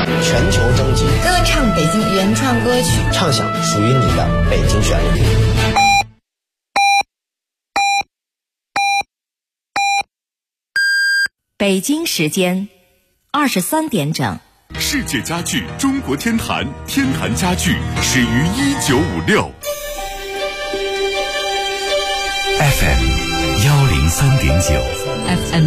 全球征集， 歌唱北京原创歌曲， 唱响属于你的北京旋律。 北京时间23点整。 世界家具中国天坛，天坛家具始于1956。FM 103.9 FM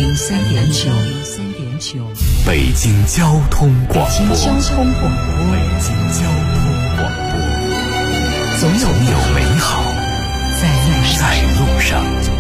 103.9 北京交通广播。 北京交通广播，总有美好在路上。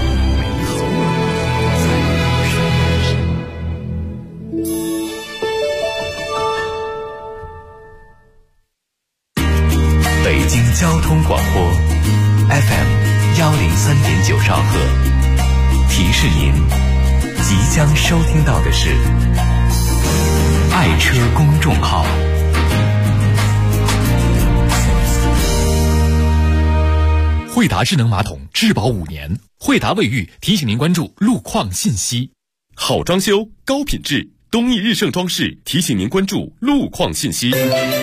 北京交通广播 FM 103.9兆赫，提示您即将收听到的是爱车公众号。惠达智能马桶质保5年，惠达卫浴提醒您关注路况信息。好装修高品质，东义日盛装饰提醒您关注路况信息。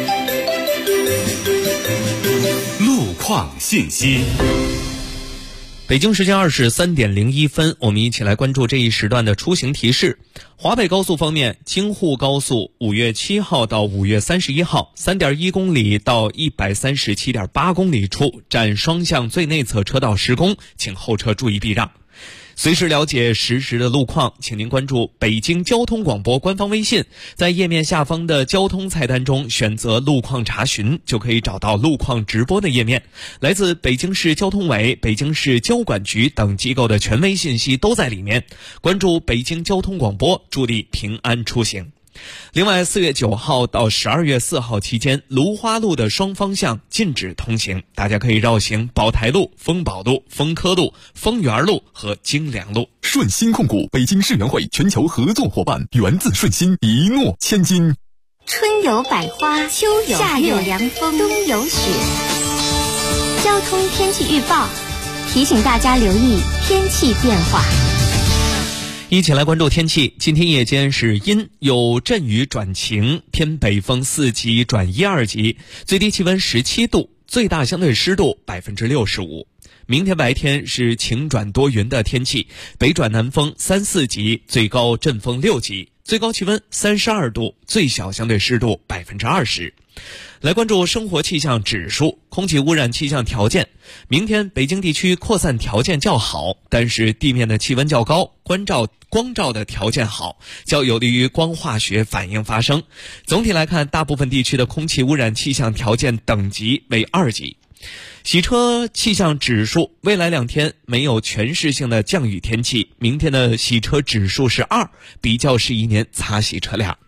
路况信息。 北京时间23点01分，我们一起来关注这一时段的出行提示。华北高速方面，京沪高速5月7号到5月31号 3.1 公里到 137.8 公里处占双向最内侧车道施工，请后车注意避让。随时了解实时的路况，请您关注北京交通广播官方微信，在页面下方的交通菜单中选择路况查询，就可以找到路况直播的页面。来自北京市交通委、北京市交管局等机构的权威信息都在里面。关注北京交通广播，助力平安出行。另外，4月9号到12月4号期间，芦花路的双方向禁止通行，大家可以绕行宝台路、丰宝路、丰科路、丰源路和京良路。 顺鑫控股北京世园会全球合作伙伴，源自顺鑫，一诺千金。 春有百花，秋有夏有凉风，冬有雪。交通天气预报提醒大家留意天气变化。 一起来关注天气。今天夜间是阴，有阵雨转晴，偏北风4级转1、2级，最低气温17度，最大相对湿度65%。明天白天是晴转多云的天气，北转南风3、4级，最高阵风6级，最高气温32度，最小相对湿度20%。来关注生活气象指数，空气污染气象条件。明天北京地区扩散条件较好，但是地面的气温较高，光照的条件好，较有利于光化学反应发生。总体来看，大部分地区的空气污染气象条件等级为2级。洗车气象指数，未来2天没有全市性的降雨天气，明天的洗车指数是2，比较适宜您擦洗车辆。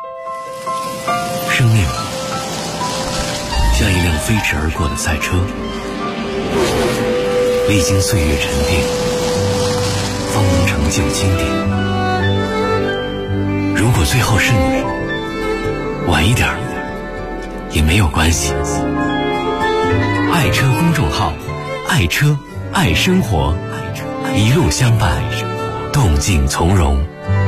生命像一辆飞驰而过的赛车，历经岁月沉淀，方能成就经典。如果最后是你，晚一点也没有关系。爱车公众号，爱车爱生活，一路相伴，动静从容。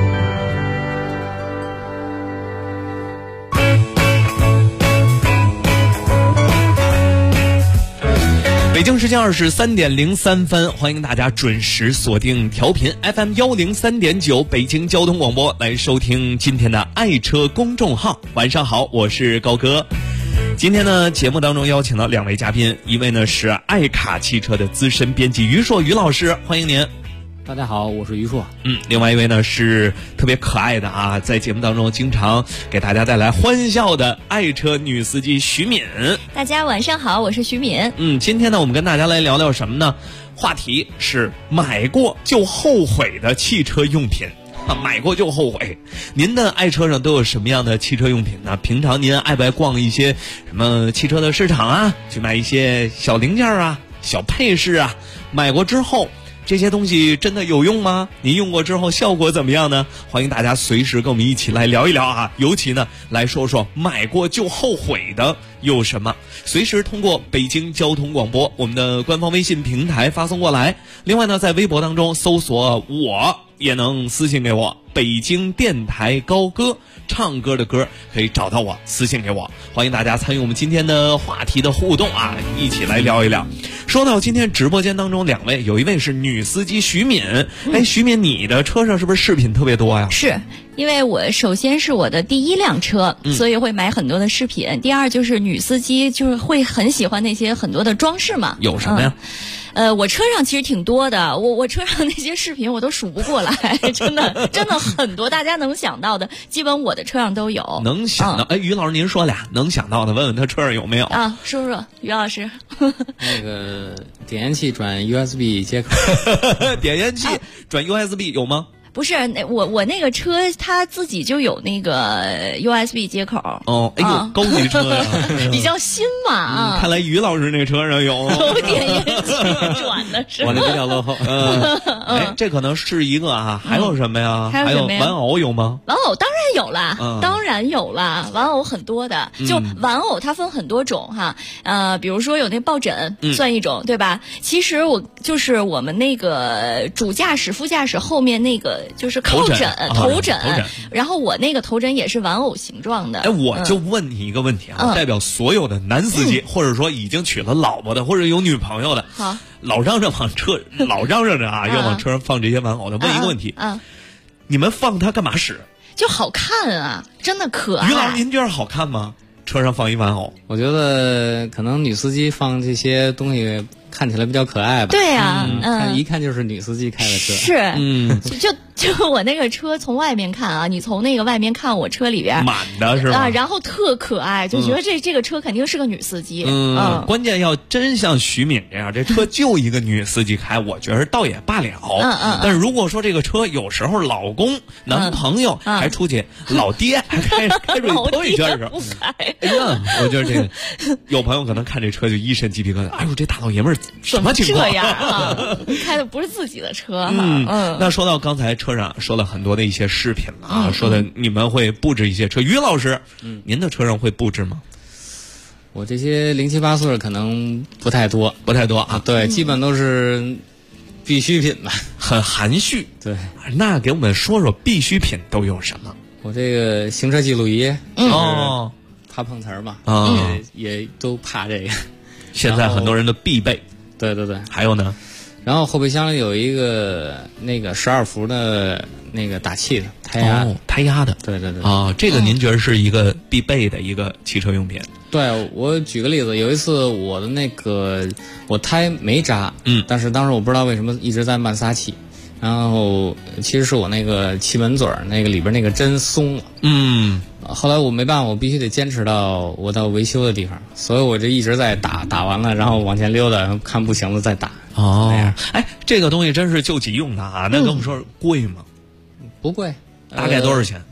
北京时间23点03分，欢迎大家准时锁定调频 FM 103.9北京交通广播，来收听今天的爱车公众号。晚上好，我是高哥。今天呢，节目当中邀请到2位嘉宾，一位呢是爱卡汽车的资深编辑于硕于老师，欢迎您。 大家好，我是于硕。 另外一位呢是特别可爱的啊，在节目当中经常给大家带来欢笑的爱车女司机徐敏。 大家晚上好，我是徐敏。 今天呢，我们跟大家来聊聊什么呢？话题是买过就后悔的汽车用品。买过就后悔。您的爱车上都有什么样的汽车用品呢？平常您爱不爱逛一些什么汽车的市场啊，去买一些小零件啊、小配饰啊？买过之后，这些东西真的有用吗？您用过之后效果怎么样呢？欢迎大家随时跟我们一起来聊一聊啊！尤其呢，来说说买过就后悔的有什么？随时通过北京交通广播我们的官方微信平台发送过来。另外呢，在微博当中搜索我也能私信给我，北京电台高歌，唱歌的歌可以找到我，私信给我。欢迎大家参与我们今天的话题的互动啊，一起来聊一聊。说到今天直播间当中2位，有一位是女司机徐敏。徐敏，你的车上是不是饰品特别多呀？ 是，因为我首先是我的第一辆车，所以会买很多的饰品。第二就是女司机就是会很喜欢那些很多的装饰嘛。 有什么呀？ 我车上其实挺多的，我车上那些饰品我都数不过来，真的很多，大家能想到的，基本我的车上都有。 能想到，于老师您说俩能想到的，问问他车上有没有啊？说说于老师。 那个点烟器转 USB 接口， 点烟器转 USB 有吗？ 不是，我那个车它自己就有那个 USB 接口。 哦，哎呦，高级车呀， 比较新嘛。 看来于老师那车上有点烟器转的是吧？ 我那比较落后。 这可能是一个啊，还有什么呀？ 还有玩偶有吗？ 玩偶当然有啦，当然有啦，玩偶很多的。就玩偶它分很多种哈，比如说有那抱枕算一种，对吧？其实就是我们那个主驾驶、副驾驶后面那个。就是靠枕、头枕，然后我那个头枕也是玩偶形状的。 我就问你一个问题啊，代表所有的男司机，或者说已经娶了老婆的，或者有女朋友的，老嚷嚷着啊，要往车上放这些玩偶的，问一个问题你们放它干嘛使？ 就好看啊，真的可爱。 于老师，您觉得好看吗？车上放一玩偶， 我觉得可能女司机放这些东西看起来比较可爱吧。 对呀， 一看就是女司机开的车。 是，就我那个车从外面看啊，你从那个外面看我车里边满的是吧？ 然后特可爱，就觉得这个车肯定是个女司机。 关键要真像徐敏这样，这车就一个女司机开，我觉得倒也罢了。但是如果说这个车有时候老公、男朋友还出去，老爹还开瑞波一圈的时候，哎呀，我觉得这个有朋友可能看这车就一身鸡皮疙瘩。哎呦，这大老爷们儿什么情况？ 这样啊，开的不是自己的车。 那说到刚才车上说了很多的一些饰品啊，说的你们会布置一些车。于老师，您的车上会布置吗？ 我这些零七八碎可能不太多啊。对，基本都是必需品吧， 很含蓄。 对， 那给我们说说必需品都有什么？ 我这个行车记录仪，怕碰瓷儿嘛，也都怕这个。 现在很多人的必备。 对， 还有呢？ 然后后备箱里有一个那个12伏的那个打气的胎压的。 对这个您觉得是一个必备的一个汽车用品？ 对，我举个例子，有一次我的那个我胎没扎，但是当时我不知道为什么一直在慢撒气，然后其实是我那个气门嘴那个里边那个针松了。后来我没办法，我必须得坚持到我到维修的地方，所以我就一直在打完了，然后往前溜达，看不行了再打。 这个东西真是救急用的啊！那跟我们说贵吗？ 不贵， 大概多少钱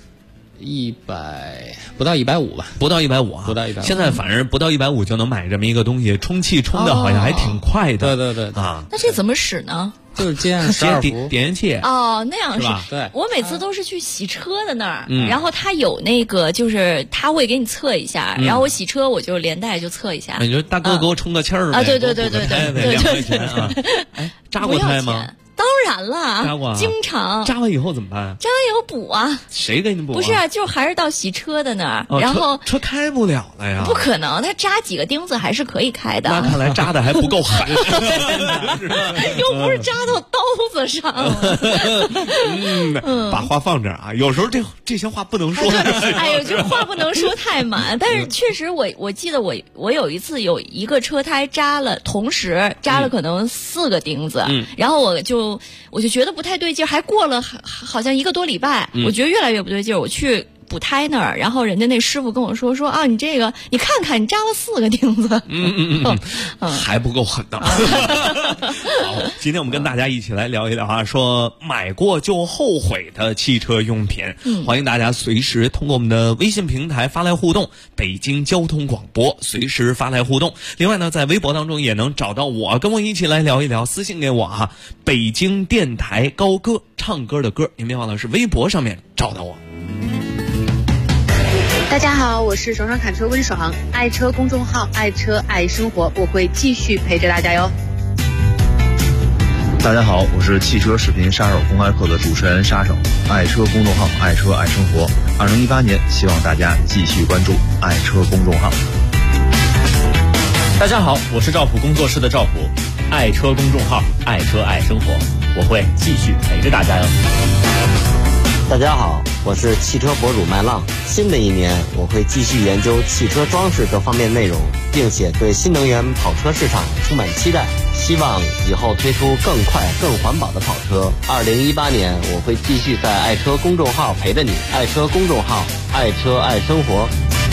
不到150吧， 不到150啊， 不到150。 现在反正不到150就能买这么一个东西，充气充的好像还挺快的。 对啊， 那这怎么使呢？ 就是接12伏点烟器那样是吧？对， 我每次都是去洗车的那儿，然后他有那个，就是他会给你测一下，然后我洗车我就连带就测一下。 你说大哥给我充个气儿呗？ 对 2块钱啊！扎过胎吗？ 当然了， 扎过， 经常。 扎完以后怎么办？ 扎完以后补啊。 谁给你补？ 不是啊，就还是到洗车的那儿，然后车开不了了呀。 不可能，他扎几个钉子还是可以开的。 那看来扎的还不够狠， 又不是扎到刀子上。 把话放这儿啊，有时候这些话不能说。 哎呦，这话不能说太满。但是确实，我记得我有一次有一个车胎同时扎了可能4个钉子，然后我就觉得不太对劲，还过了好像1个多礼拜，我觉得越来越不对劲，我去补胎那儿，然后人家那师傅跟我说啊，你这个你看看，你扎了4个钉子， 还不够狠呢。好，今天我们跟大家一起来聊一聊啊，说买过就后悔的汽车用品，欢迎大家随时通过我们的微信平台发来互动，北京交通广播随时发来互动。另外呢，在微博当中也能找到我，跟我一起来聊一聊，私信给我啊，北京电台高歌，唱歌的歌，您别忘了是微博上面找到我。 大家好，我是爽爽侃车温爽，爱车公众号，爱车爱生活，我会继续陪着大家哟。 大家好，我是汽车视频杀手公开课的主持人杀手，爱车公众号爱车爱生活。2018年，希望大家继续关注爱车公众号。 大家好，我是赵普工作室的赵普，爱车公众号爱车爱生活，我会继续陪着大家哟。 大家好，我是汽车博主麦浪。新的一年，我会继续研究汽车装饰各方面内容，并且对新能源跑车市场充满期待，希望以后推出更快更环保的跑车。2018年，我会继续在爱车公众号陪着你，爱车公众号爱车爱生活。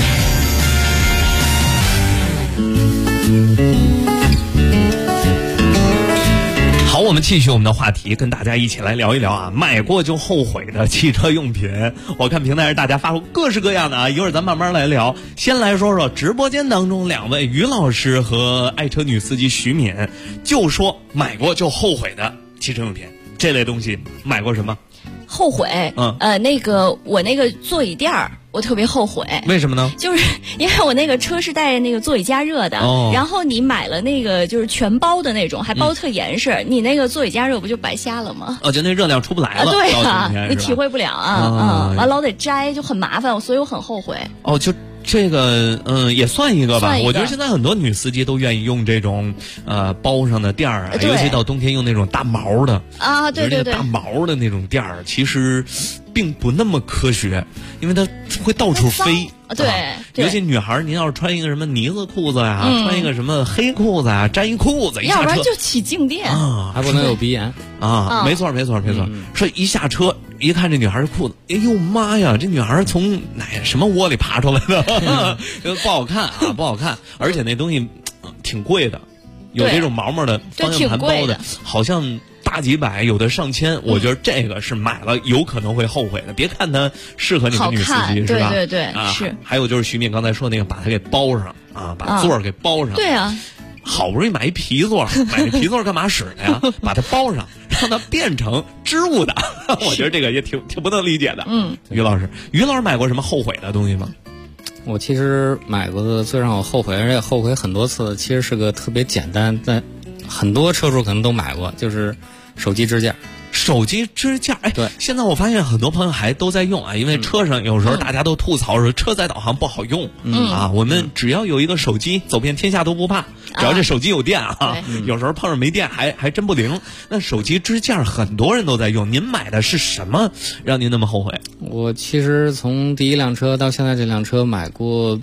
好，我们继续我们的话题，跟大家一起来聊一聊啊，买过就后悔的汽车用品。我看平台上大家发过各式各样的啊，一会儿咱慢慢来聊。先来说说直播间当中两位于老师和爱车女司机徐敏，就说买过就后悔的汽车用品，这类东西买过什么？ 后悔？我那个座椅垫儿。我特别后悔， 为什么呢？ 就是因为我那个车是带那个座椅加热的，然后你买了那个就是全包的那种，还包特严实，你那个座椅加热不就白瞎了吗？ 就那热量出不来了， 对啊，你体会不了啊，完老得摘，就很麻烦，所以我很后悔。 就这个也算一个吧。我觉得现在很多女司机都愿意用这种包上的垫儿啊，尤其到冬天用那种大毛的啊，对对对， 大毛的那种垫儿，其实并不那么科学，因为它会到处飞。 对， 尤其女孩，您要是穿一个什么呢子裤子呀，穿一个什么黑裤子啊，粘一裤子， 要不然就起静电啊， 还不能有鼻炎啊。没错。说一下车，一看这女孩的裤子，哎呦妈呀，这女孩从什么窝里爬出来的？不好看啊，不好看，而且那东西挺贵的，有这种毛毛的方向盘包的，好像大几百，有的上千。我觉得这个是买了有可能会后悔的。别看它适合你们女司机，是吧？ 对对对， 是。还有就是徐敏刚才说那个，把它给包上啊，把座儿给包上。 对啊。 好不容易买一皮座，买这皮座干嘛使的呀？把它包上，让它变成织物的。我觉得这个也挺不能理解的。于老师买过什么后悔的东西吗？ 我其实买过的最让我后悔，而且后悔很多次，其实是个特别简单，但很多车主可能都买过，就是手机支架。 手机支架， 对， 现在我发现很多朋友还都在用啊，因为车上有时候大家都吐槽说车载导航不好用，我们只要有一个手机，走遍天下都不怕，只要这手机有电啊，有时候碰上没电还真不灵。那手机支架很多人都在用，您买的是什么让您那么后悔？ 我其实从第一辆车到现在这辆车买过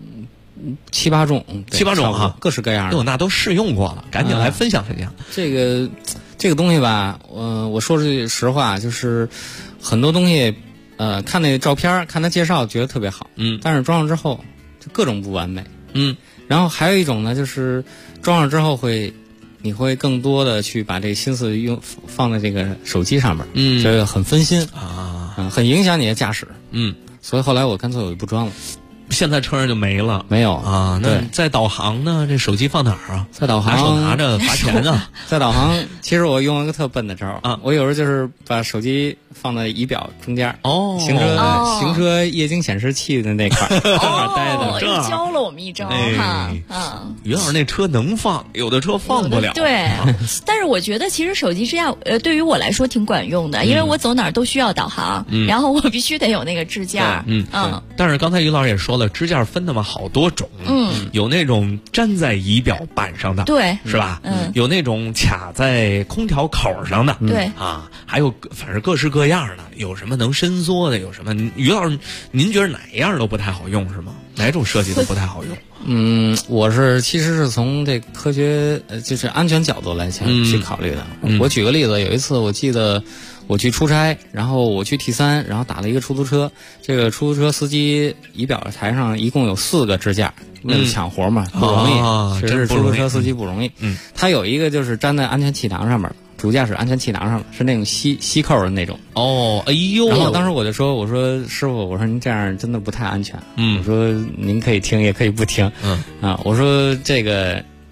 7、8种哈， 各式各样的。 那都试用过了，赶紧来分享分享。 这个东西吧，我说句实话，就是很多东西，看那照片，看它介绍，觉得特别好，但是装上之后就各种不完美，然后还有一种呢，就是装上之后你会更多的去把这个心思放在这个手机上面，这个很分心啊，很影响你的驾驶，所以后来我干脆我就不装了。 现在车上就没了， 没有啊？那在导航呢？这手机放哪儿啊？ 在导航拿手拿着罚钱啊！ 在导航，其实我用一个特笨的招啊，我有时候就是把手机放在仪表中间，行车液晶显示器的那块待着， 教了我们一招哈。 于老师那车能放，有的车放不了。 对，但是我觉得其实手机支架对于我来说挺管用的，因为我走哪儿都需要导航，然后我必须得有那个支架。 但是刚才于老师也说了。支架分那么好多种，有那种粘在仪表板上的， 对， 是吧？有那种卡在空调口上的， 对啊，还有反正各式各样的，有什么能伸缩的，有什么？于老师，您觉得哪样都不太好用是吗？哪种设计都不太好用？ 我其实是从这科学就是安全角度来去考虑的。我举个例子，有一次我记得我去出差，然后我去T3，然后打了一个出租车。这个出租车司机仪表台上一共有4个支架，为了抢活嘛，不容易。这是出租车司机不容易。他有一个就是粘在安全气囊上面，主驾驶安全气囊上了，是那种吸扣的那种。 哎呦！ 然后当时我就说，我说师傅，我说您这样真的不太安全。我说您可以听，也可以不听。我说这个。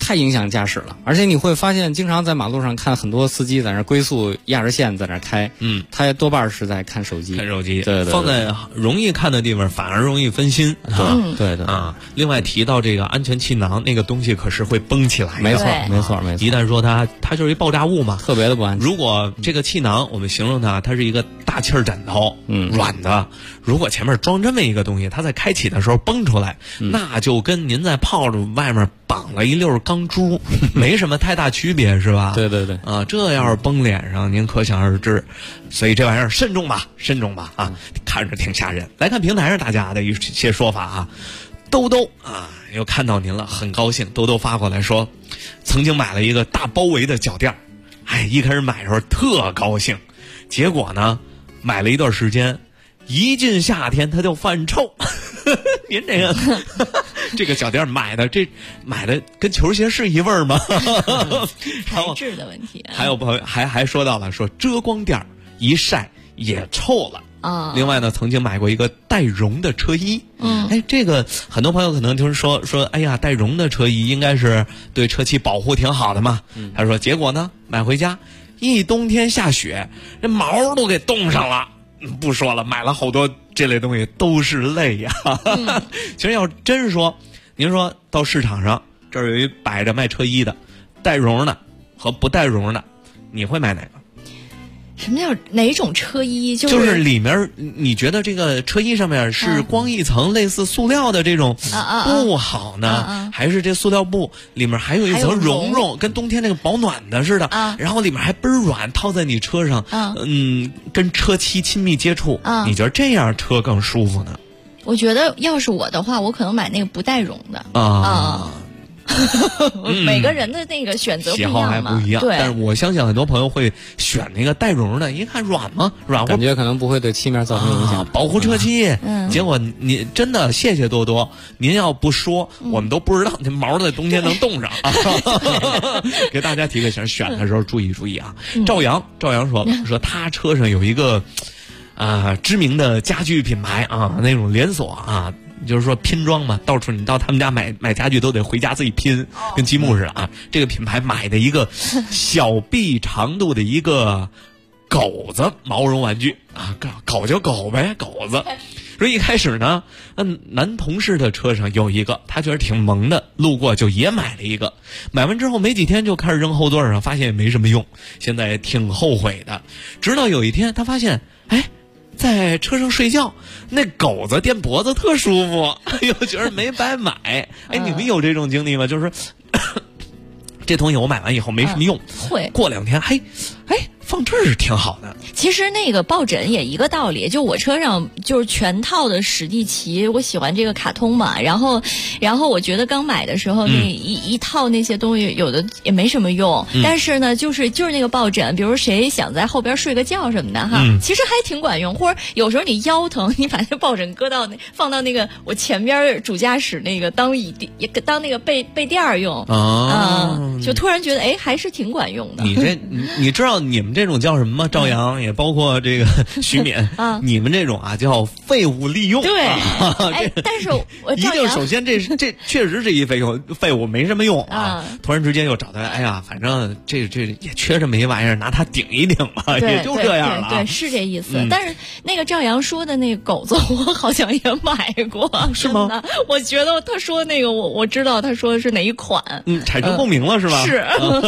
太影响驾驶了。而且你会发现，经常在马路上看很多司机在那龟速压着线在那开，他多半是在看手机。 看手机， 对， 放在容易看的地方反而容易分心， 对啊。另外提到这个安全气囊，那个东西可是会绷起来的， 没错。 一旦说它就是一爆炸物嘛， 特别的不安全。 如果这个气囊，我们形容它是一个大气儿枕头，软的。如果前面装这么一个东西，它在开启的时候崩出来，那就跟您在炮竹外面绑了一溜钢珠没什么太大区别，是吧？ 对啊，这要是崩脸上，您可想而知。所以这玩意儿慎重吧啊，看着挺吓人。来看平台上大家的一些说法啊，兜兜啊，又看到您了，很高兴。兜兜发过来说，曾经买了一个大包围的脚垫，一开始买的时候特高兴，结果呢，买了一段时间，一进夏天它就犯臭。您这个脚垫买的跟球鞋是一味儿吗？ 材质的问题。 还有朋友还说到了，说遮光垫一晒也臭了。另外呢，曾经买过一个带绒的车衣。这个很多朋友可能就是说，哎呀，带绒的车衣应该是对车漆保护挺好的嘛。他说，结果呢，买回家一冬天下雪，这毛都给冻上了。不说了，买了好多这类东西都是泪呀。其实要真说，您说到市场上这儿有一摆着卖车衣的，带绒的和不带绒的，你会买哪个？ 什么叫哪种车衣？ 就是里面你觉得这个车衣上面是光一层类似塑料的这种布好呢，还是这塑料布里面还有一层绒，跟冬天那个保暖的似的，然后里面还倍儿软，套在你车上，跟车漆亲密接触，你觉得这样车更舒服呢？ 我觉得要是我的话，我可能买那个不带绒的每个人的那个选择不一样嘛， 喜好还不一样。 对， 但是我相信很多朋友会选那个带绒的，一看软嘛，软感觉可能不会对漆面造成影响， 保护车漆。结果你真的谢谢多多，您要不说，我们都不知道这毛在冬天能冻上。给大家提个醒，选的时候注意啊。赵阳说他车上有一个知名的家具品牌啊，那种连锁啊。就是说拼装嘛，到处你到他们家买家具都得回家自己拼，跟积木似的啊。这个品牌买的一个小臂长度的一个狗子毛绒玩具啊，狗就狗呗，狗子。说一开始呢，男同事的车上有一个，他觉得挺萌的，路过就也买了一个。买完之后没几天就开始扔后座上，发现也没什么用，现在挺后悔的。直到有一天他发现，在车上睡觉，那狗子垫脖子特舒服，又觉得没白买。你们有这种经历吗？就是这东西我买完以后没什么用， 会过2天放这儿是挺好的。 其实那个抱枕也一个道理，就我车上就是全套的史蒂奇，我喜欢这个卡通嘛，然后我觉得刚买的时候那一套那些东西有的也没什么用，但是呢就是那个抱枕，比如谁想在后边睡个觉什么的哈，其实还挺管用，或者有时候你腰疼，你把这抱枕放到那个我前边主驾驶那个当那个背垫用就突然觉得还是挺管用的。 你知道你们这种叫什么吗？赵阳也包括这个徐敏你们这种叫废物利用。 对，但是我一定首先这确实是一废物，没什么用啊。突然之间又找他，反正这也缺这么一玩意儿，拿它顶一顶吧，也就这样了。 对，是这意思。但是那个赵阳说的那个狗子，我好像也买过， 是吗？ 我觉得他说那个我知道他说的是哪一款， 产生共鸣了是吧？ 是。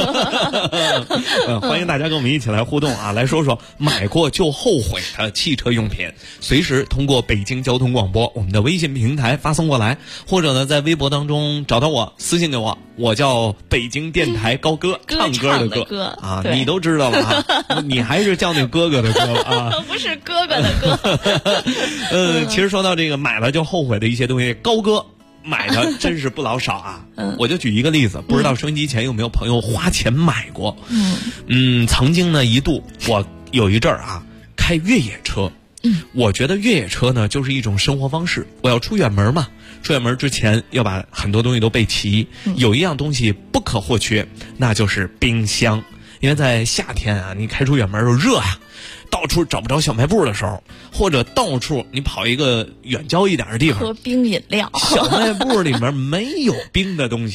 欢迎大家跟我们一起来互动啊，来说说买过就后悔的汽车用品，随时通过北京交通广播我们的微信平台发送过来，或者呢在微博当中找到我，私信给我，我叫北京电台高歌，唱歌的歌啊，你都知道了啊，你还是叫那哥哥的歌啊， 不是哥哥的歌。 其实说到这个买了就后悔的一些东西，高歌买的真是不老少啊。我就举一个例子，不知道收音机前有没有朋友花钱买过。曾经呢一度我有一阵儿开越野车。我觉得越野车呢就是一种生活方式，我要出远门嘛，出远门之前要把很多东西都备齐。有一样东西不可或缺，那就是冰箱。因为在夏天你开出远门又热到处找不着小卖部的时候，或者到处你跑一个远郊一点的地方喝冰饮料， 小卖部里面没有冰的东西，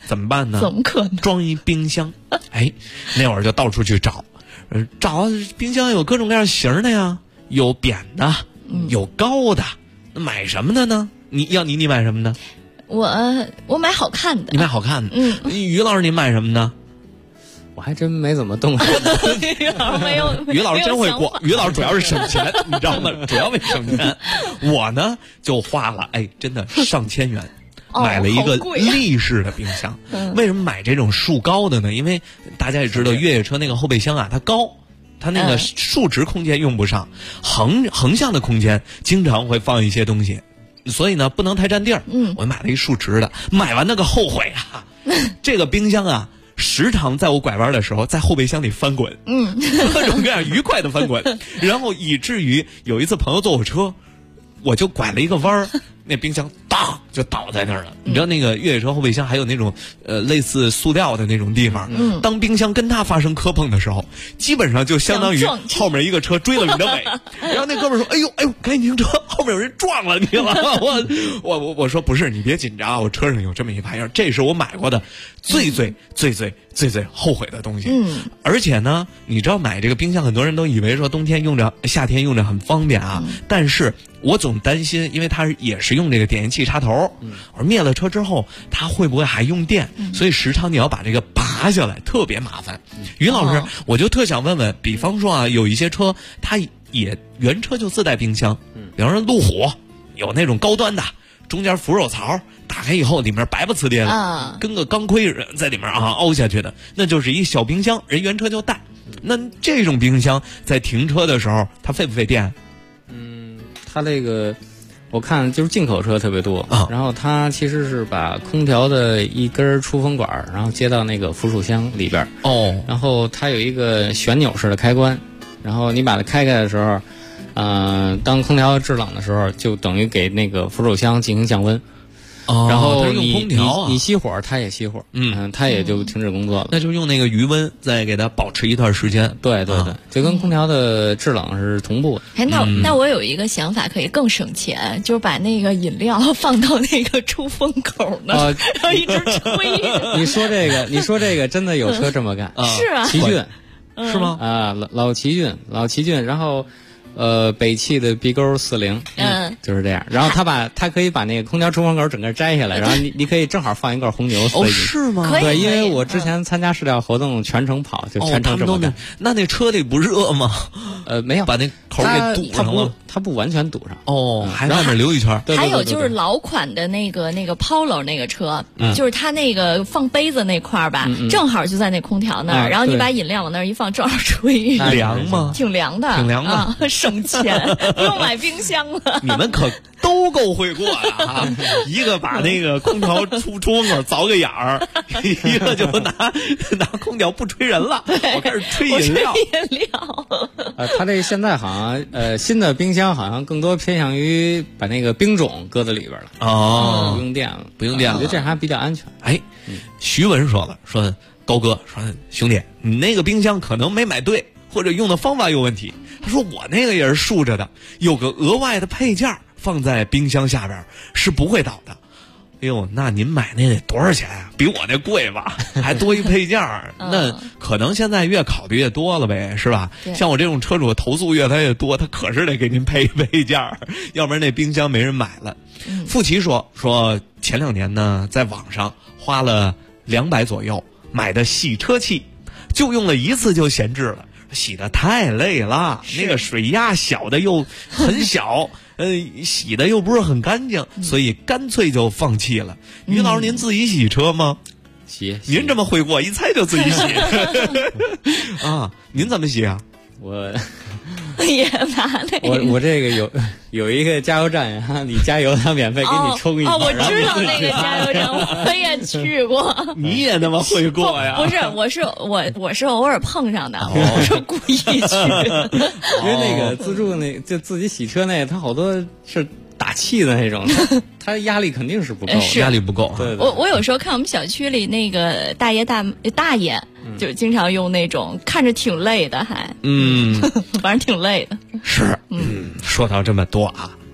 怎么办呢？ 怎么可能？ 装一冰箱。哎，那会儿就到处去找，找冰箱有各种各样型的呀，有扁的，有高的。买什么的呢？你买什么的？ 我买好看的。 你买好看的。于老师您买什么呢？ 我还真没怎么动。 于老师没有。 于老师真会过。于老师主要是省钱，你知道吗？主要为省钱。我呢就花了真的上千元。买了一个立式的冰箱。为什么买这种竖高的呢？因为大家也知道越野车那个后备箱啊，它高，它那个竖直空间用不上，横向的空间经常会放一些东西，所以呢不能太占地儿。我买了一竖直的，买完那个后悔啊，这个冰箱啊时常在我拐弯的时候在后备箱里翻滚，各种各样愉快的翻滚，然后以至于有一次朋友坐我车，我就拐了一个弯儿，那冰箱当就倒在那儿了。你知道那个越野车后备箱还有那种类似塑料的那种地方，当冰箱跟它发生磕碰的时候，基本上就相当于后面一个车追了你的尾。然后那哥们说：“哎呦，赶紧停车，后面有人撞了你了。”我说不是，你别紧张，我车上有这么一玩意儿，这是我买过的最后悔的东西。而且呢，你知道买这个冰箱，很多人都以为说冬天用着、夏天用着很方便啊，但是我总担心，因为它也是用这个点烟器插头，而灭了车之后它会不会还用电，所以时常你要把这个拔下来，特别麻烦。于老师，我就特想问问，比方说啊，有一些车它也原车就自带冰箱，比方说路虎有那种高端的，中间扶手槽打开以后里面白不呲咧的，跟个钢盔在里面凹下去的，那就是一小冰箱，人原车就带。那这种冰箱在停车的时候它费不费电？ 它这个我看就是进口车特别多，然后它其实是把空调的一根出风管，然后接到那个扶手箱里边，然后它有一个旋钮式的开关，然后你把它开的时候，当空调制冷的时候，就等于给那个扶手箱进行降温。然后你熄火，它也熄火，它也就停止工作了。 那就用那个余温再给它保持一段时间。 对，就跟空调的制冷是同步的。 那我有一个想法可以更省钱，就是把那个饮料放到那个出风口呢，然后一直吹。 你说这个真的有车这么干？ 是啊， 奇骏是吗？ 老奇骏，然后。北汽的 B 勾40，就是这样。然后它可以把那个空调出风口整个摘下来，然后你可以正好放一罐红牛。 是吗？ 对，因为我之前参加试调活动，全程跑就全程这么干。 那车里不热吗？ 没有， 把那口给堵上了。 它不完全堵上。 还外面留一圈。 还有就是老款的那个 Polo 那个车，就是它那个放杯子那块儿吧，正好就在那空调那儿，然后你把饮料往那儿一放，正好吹。 凉吗？ 挺凉的，省钱，不用买冰箱了。 你们可都够会过呀！一个把那个空调出风口凿个眼儿，一个就拿空调不吹人了，我开始吹饮料。 他这现在好像新的冰箱好像更多偏向于把那个冰种搁在里边了。不用电了， 不用电了， 我觉得这还比较安全。 徐文说了，说高哥，说兄弟，你那个冰箱可能没买对，或者用的方法有问题。他说我那个也是竖着的，有个额外的配件放在冰箱下边是不会倒的。哎呦，那您买那得多少钱啊？比我那贵吧，还多一配件那可能现在越考虑越多了呗，是吧？像我这种车主投诉越来越多，他可是得给您配配件要不然那冰箱没人买了。傅奇说前2年呢，在网上花了200左右买的洗车器，就用了一次就闲置了。洗的太累了，那个水压小的又很小，洗的又不是很干净，所以干脆就放弃了。于老师，您自己洗车吗？ 洗。 您这么会过，一猜就自己洗啊？您怎么洗啊？ 我也拿那个。 我这个有一个加油站呀，你加油他免费给你充一。 我知道那个加油站，我也去过。 你也那么会过呀？ 不是，我是偶尔碰上的，我是故意去。 因为那个自助就自己洗车那，它好多是打气的那种，它压力肯定是不够， 压力不够。 对， 我有时候看我们小区里那个大爷就经常用那种，看着挺累的，反正挺累的。 是，说到这么多啊，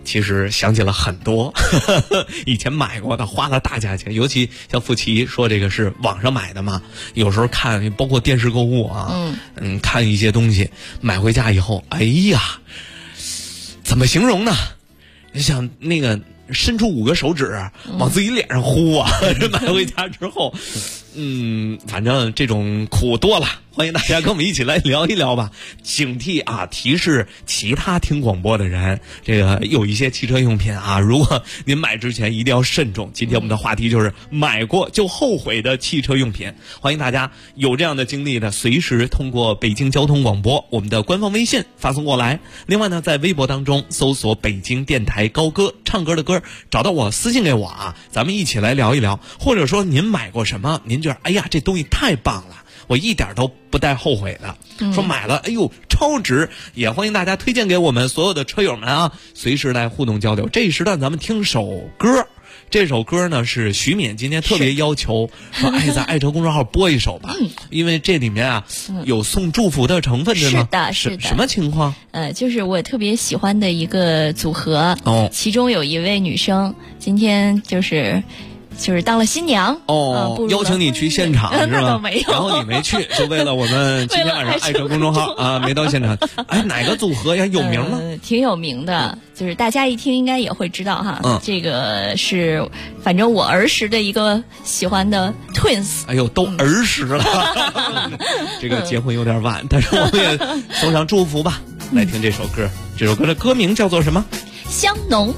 其实想起了很多以前买过的，花了大价钱，尤其像傅奇说这个是网上买的嘛，有时候看包括电视购物啊，看一些东西买回家以后，哎呀，怎么形容呢？你想那个伸出5个手指往自己脸上呼啊，买回家之后，反正这种苦多了。欢迎大家跟我们一起来聊一聊吧，警惕啊！提示其他听广播的人，这个有一些汽车用品啊，如果您买之前一定要慎重。今天我们的话题就是买过就后悔的汽车用品，欢迎大家有这样的经历的，随时通过北京交通广播我们的官方微信发送过来。另外呢，在微博当中搜索北京电台高歌，唱歌的歌，找到我私信给我啊，咱们一起来聊一聊。或者说您买过什么，您觉得哎呀这东西太棒了，我一点都不带后悔的，说买了哎呦超值，也欢迎大家推荐给我们所有的车友们啊，随时来互动交流。这一时段咱们听首歌，这首歌呢是徐敏今天特别要求说，哎，在爱车公众号播一首吧，因为这里面啊有送祝福的成分，对吗？ 是的。 什么情况？ 就是我特别喜欢的一个组合，其中有一位女生今天就是当了新娘邀请你去现场是吧？ 那倒没有， 然后你没去，就为了我们今天晚上爱车公众号啊，没到现场。哎，哪个组合呀？有名吗？ 挺有名的，就是大家一听应该也会知道哈。这个是反正我儿时的一个喜欢的 Twins。 哎呦，都儿时了，这个结婚有点晚，但是我们也送上祝福吧。来听这首歌，这首歌的歌名叫做什么？ 香浓。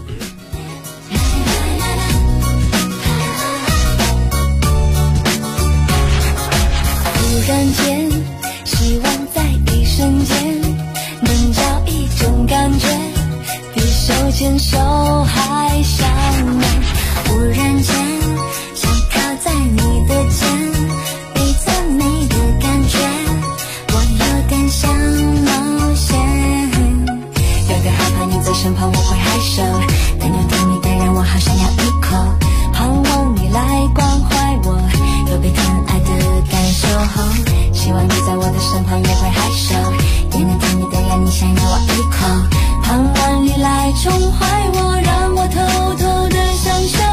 突然间，希望在一瞬间能找一种感觉，比手牵手还想念。忽然间，想靠在你的肩，被赞美的感觉，我有点想冒险。有点害怕你在身旁我会害羞，但又甜蜜的让我好想要一口，盼望你来关怀我，有被疼爱的感受后，希望你在我的身旁也会害羞，也能甜蜜的让你想要我一口，盼望你来宠坏我，让我偷偷的享受。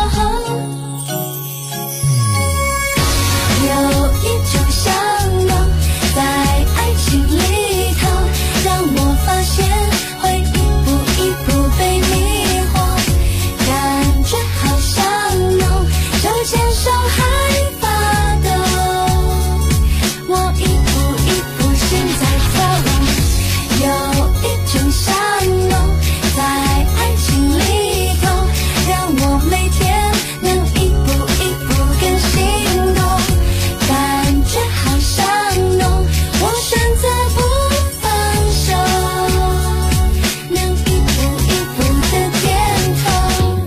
有一种香浓在爱情里头，让我发现会一步一步被迷惑，感觉好像浓，手牵手还发抖，我一步一步心在跳。有一种香浓在爱情里头，让我每天能一步一步更心动，感觉好像浓，我选择不放手，能一步一步的点头。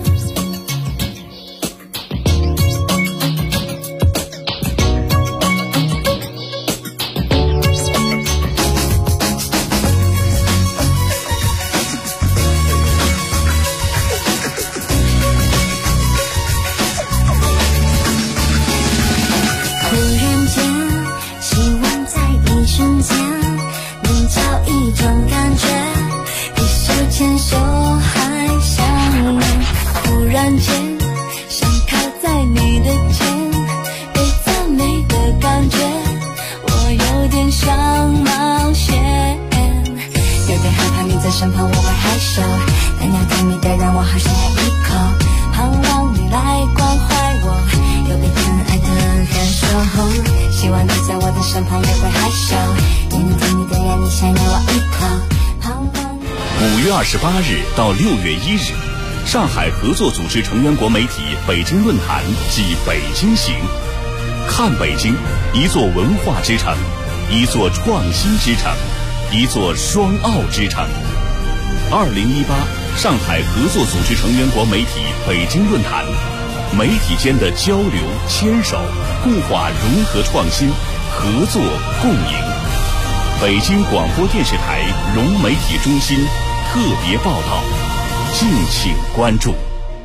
忽然间，希望在一瞬间能找一种感觉，比手牵手还想念。忽然间，想靠在你的肩，被赞美的感觉，我有点想冒险。有点害怕你在身旁我会害羞，但要甜蜜的让我好想要一口，盼望你来关怀我，有被疼爱的感受后，希望你在我的身旁也会害羞，也能甜蜜的让你想要我一口，盼望。 5月28日到6月1日，上海合作组织成员国媒体北京论坛暨北京行，看北京，一座文化之城，一座创新之城，一座双奥之城。2018上海合作组织成员国媒体北京论坛，媒体间的交流牵手，固化融合创新，合作共赢。北京广播电视台融媒体中心特别报道，敬请关注。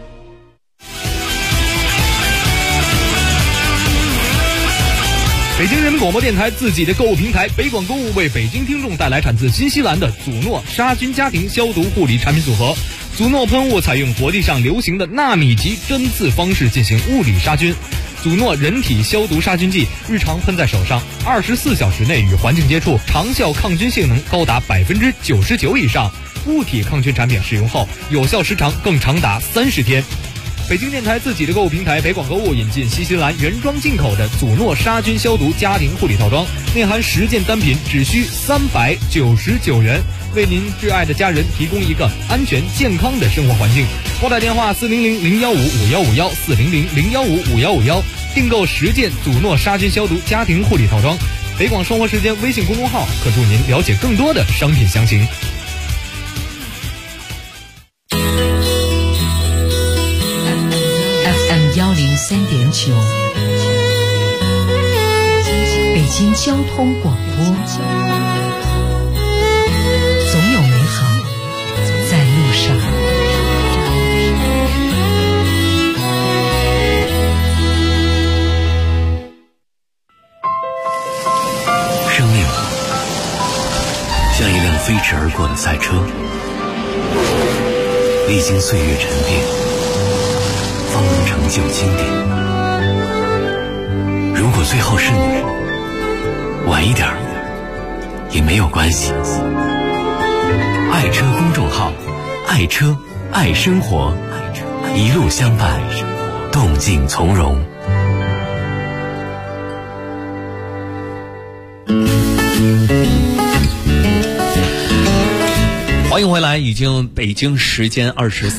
北京人民广播电台自己的购物平台北广购物为北京听众带来产自新西兰的祖诺杀菌家庭消毒护理产品组合， 祖诺喷雾采用国际上流行的纳米级针刺方式进行物理杀菌。祖诺人体消毒杀菌剂日常喷在手上，24小时内与环境接触，长效抗菌性能高达99%以上。物体抗菌产品使用后，有效时长更长达30天。北京电台自己的购物平台北广购物引进新西兰原装进口的祖诺杀菌消毒家庭护理套装，内含10件单品，只需399元，为您挚爱的家人提供一个安全健康的生活环境。拨打电话400-015-5151 400-015-5151，订购10件祖诺杀菌消毒家庭护理套装。北广生活时间微信公众号可助您了解更多的商品详情。 103.9，北京交通广播，总有美好在路上。 生命像一辆飞驰而过的赛车，历经岁月沉淀，方能成就经典。如果最后是你，晚一点也没有关系。爱车公众号，爱车爱生活，一路相伴，动静从容。 欢迎回来，已经北京时间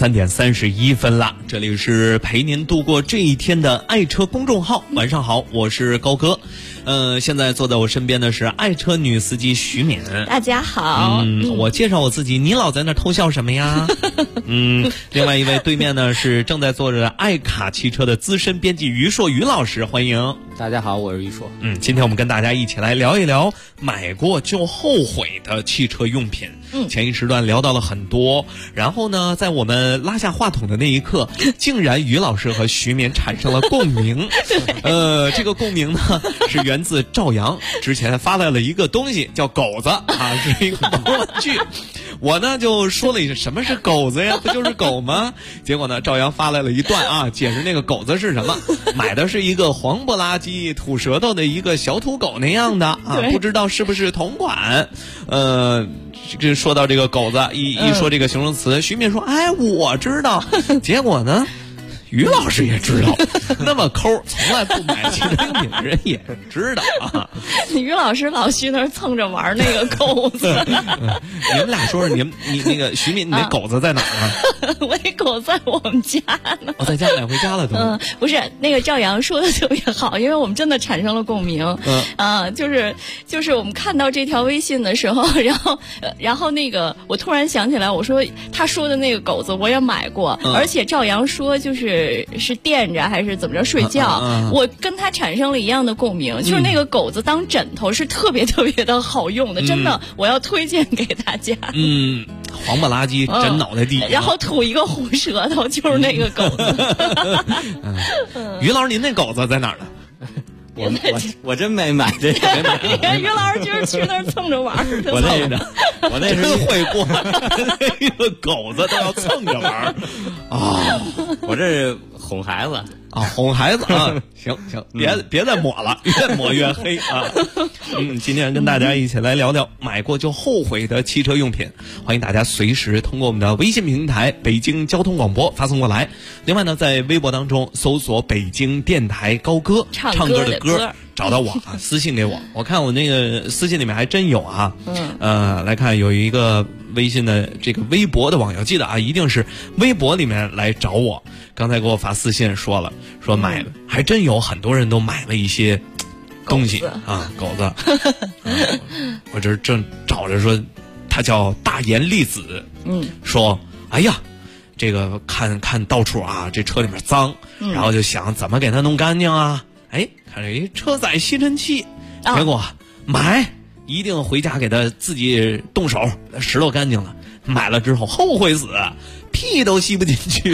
23:31了，这里是陪您度过这一天的爱车公众号。晚上好，我是高哥。现在坐在我身边的是爱车女司机徐敏。 大家好。 我介绍我自己，你老在那偷笑什么呀？另外一位对面呢是正在坐着爱卡汽车的资深编辑于硕于老师，欢迎。 大家好，我是于硕。 今天我们跟大家一起来聊一聊买过就后悔的汽车用品。前一时段聊到了很多，然后呢，在我们拉下话筒的那一刻，竟然于老师和徐敏产生了共鸣。这个共鸣呢是源自赵阳之前发来了一个东西叫狗子啊，是一个玩具。我呢就说了一句什么是狗子呀，不就是狗吗？结果呢赵阳发来了一段啊，解释那个狗子是什么，买的是一个黄不拉几吐舌头的一个小土狗那样的啊，不知道是不是同款。这说到这个狗子，一说这个形容词，徐敏说哎我知道。结果呢于老师也知道，那么抠从来不买汽车用品的人也知道啊。 于老师老去那儿蹭着玩那个狗子。 你们俩说说，你那个徐敏，你那狗子在哪儿啊？ 我那狗在我们家呢。 我在家买回家了都。 不是那个赵阳说的特别好，因为我们真的产生了共鸣。就是我们看到这条微信的时候，然后那个我突然想起来，我说他说的那个狗子我也买过，而且赵阳说就是垫着还是怎么着睡觉，我跟他产生了一样的共鸣，就是那个狗子当枕头是特别特别的好用的，真的我要推荐给大家。 黄不拉几枕脑袋地， 然后吐一个虎舌头，就是那个狗子。 于老师，您那狗子在哪儿呢？ 我真没买这个。 你看于老师就是去那儿蹭着玩儿的。 我那是真会过，那个狗子都要蹭着玩儿啊！ 我这是哄孩子啊，哄孩子啊！行，别再抹了，越抹越黑啊！今天跟大家一起来聊聊买过就后悔的汽车用品，欢迎大家随时通过我们的微信平台北京交通广播发送过来。另外呢，在微博当中搜索北京电台高歌唱歌的歌，找到我啊，私信给我。我看我那个私信里面还真有啊。来看有一个微信的这个微博的网友，记得啊，一定是微博里面来找我。刚才给我发私信说了，说买了，还真有很多人都买了一些东西啊，狗子。我这正找着说，他叫大岩粒子，说哎呀，这个看到处啊，这车里面脏，然后就想怎么给它弄干净啊？哎，看这一车载吸尘器，结果买一定回家给他自己动手拾掇干净了。买了之后后悔死，屁都吸不进去。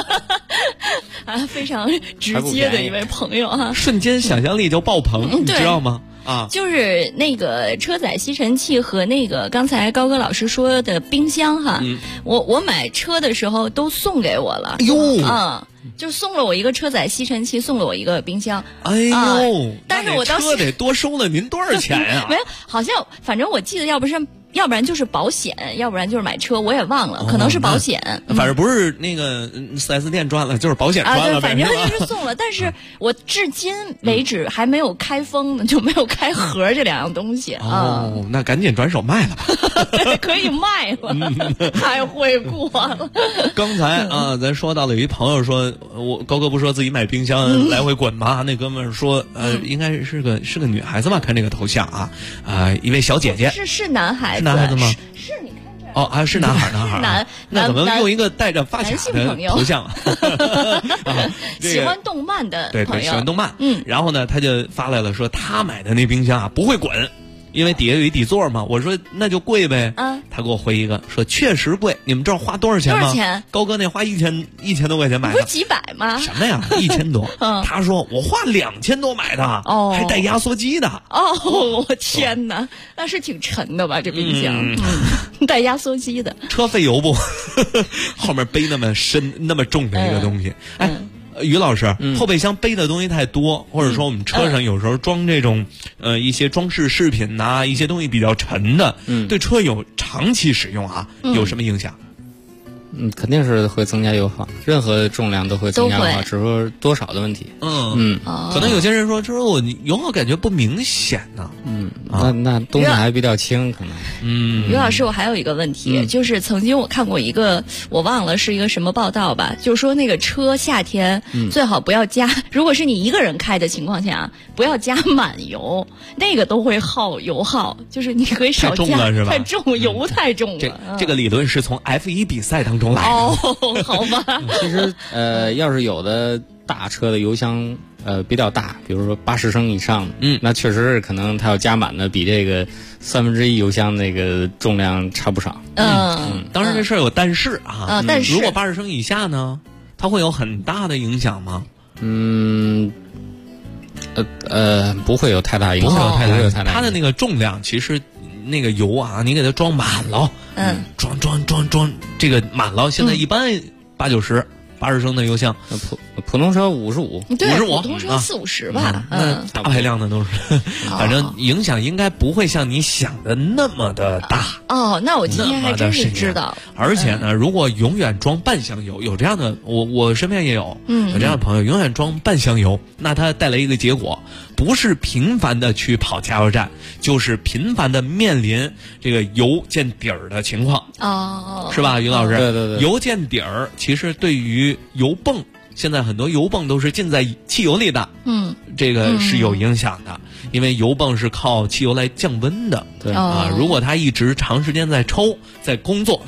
非常直接的一位朋友啊， 瞬间想象力就爆棚，你知道吗？ 啊，就是那个车载吸尘器和那个刚才高哥老师说的冰箱哈，我买车的时候都送给我了。 哎呦， 就送了我一个车载吸尘器，送了我一个冰箱。 哎呦， 但是我当时车得多收了您多少钱啊？ 没有，好像反正我记得，要不然就是保险，要不然就是买车，我也忘了，可能是保险。 反正不是那个4S 店赚了，就是保险赚了。 反正就是送了，但是我至今为止还没有开封呢，就没有开盒这两样东西啊。 那赶紧转手卖了吧。 对，可以卖了，太会过了。 刚才咱说到了有一朋友说，我高哥不说自己买冰箱来回滚吗？那哥们儿说，应该是个女孩子吧？看这个头像一位小姐姐， 是男孩子。 是男孩子吗？ 是你看这是男孩。那怎么用一个带着发卡的头像喜欢动漫的朋友， 对，喜欢动漫。然后呢，他就发来了说他买的那冰箱不会滚，因为底下有一底座嘛。我说那就贵呗。他给我回一个说确实贵，你们知道花多少钱吗？ 多少钱？ 高哥那花1000多块钱买的， 不是几百吗？ 什么呀，1000多。他说我花2000多买的，还带压缩机的。 我天哪，那是挺沉的吧？这冰箱带压缩机的， 车费油不？后面背那么深那么重的一个东西，于老师，后备箱背的东西太多，或者说我们车上有时候装这种一些装饰饰品呐，一些东西比较沉的，对车有长期使用有什么影响？ 肯定是会增加油耗，任何重量都会增加油耗，只是说多少的问题。 可能有些人说，我油耗感觉不明显呢。 那东西还比较轻，可能。 于老师，我还有一个问题，就是曾经我看过一个，我忘了是一个什么报道吧，就是说那个车夏天最好不要加，如果是你一个人开的情况下，不要加满油，那个都会耗油耗，就是你可以少加， 太重了是吧？ 太重，油太重了。 这个理论是从 F1 比赛当中来的。 好吧。 其实要是有的大车的油箱比较大，比如说80升以上，那确实是可能它要加满的比这个1/3油箱那个重量差不少。 当然这事儿有但是但是如果80升以下呢，它会有很大的影响吗？ 不会有太大影响， 不会有太大。它的那个重量其实。那个油你给它装满了，装这个满了。现在一般80升的油箱， 普通车55， 对，55，普通车40-50吧。 大排量的都是，反正影响应该不会像你想的那么的大。 那我今天还真是知道。 而且呢，如果永远装半箱油，有这样的，我身边也有，有这样的朋友，永远装半箱油，那它带来一个结果，不是频繁的去跑加油站，就是频繁的面临这个油见底儿的情况。是吧，于老师？ 对。 油见底儿，其实对于油泵，现在很多油泵都是浸在汽油里的，这个是有影响的，因为油泵是靠汽油来降温的。 对如果它一直长时间在工作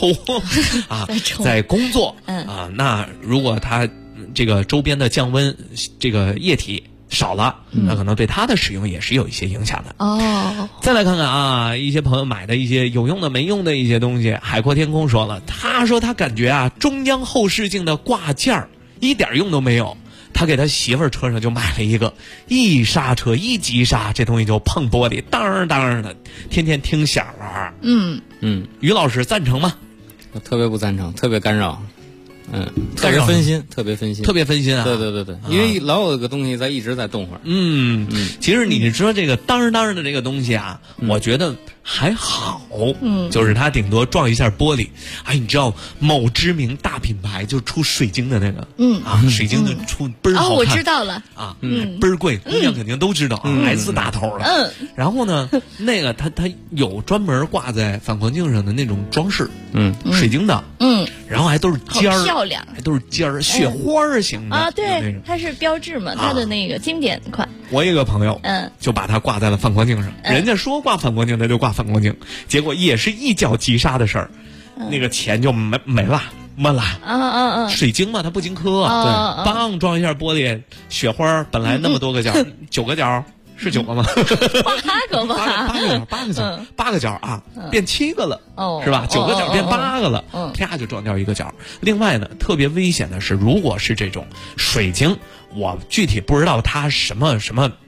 那如果它这个周边的降温这个液体少了，那可能对它的使用也是有一些影响的。再来看看一些朋友买的一些有用的没用的一些东西。海阔天空说了，他说他感觉中央后视镜的挂件一点用都没有，他给他媳妇儿车上就买了一个，一刹车一急刹，这东西就碰玻璃，当当的，天天听响了。于老师赞成吗？ 我特别不赞成，特别干扰。特别分心，特别分心啊！对，因为老有个东西一直在动会儿。 其实你说这个当的这个东西我觉得还好。就是它顶多撞一下玻璃。你知道某知名大品牌就出水晶的那个，水晶的出倍儿好看。 我知道了倍儿贵，姑娘肯定都知道，S 大头了。然后呢，那个它有专门挂在反光镜上的那种装饰，水晶的，然后还都是尖儿。 漂亮， 还都是尖儿，雪花型的对，它是标志嘛，它的那个经典款。 我有一个朋友，就把它挂在了反光镜上。人家说挂反光镜，他就挂反光镜，结果也是一脚急刹的事儿，那个钱就没了，没了。水晶嘛，它不经磕，对，梆撞一下玻璃，雪花本来那么多个角，9个角。是9个吗 ？8个吧 ，8个角变7个了，是吧？9个角变8个了，啪就撞掉一个角。另外呢，特别危险的是，如果是这种水晶，我具体不知道它什么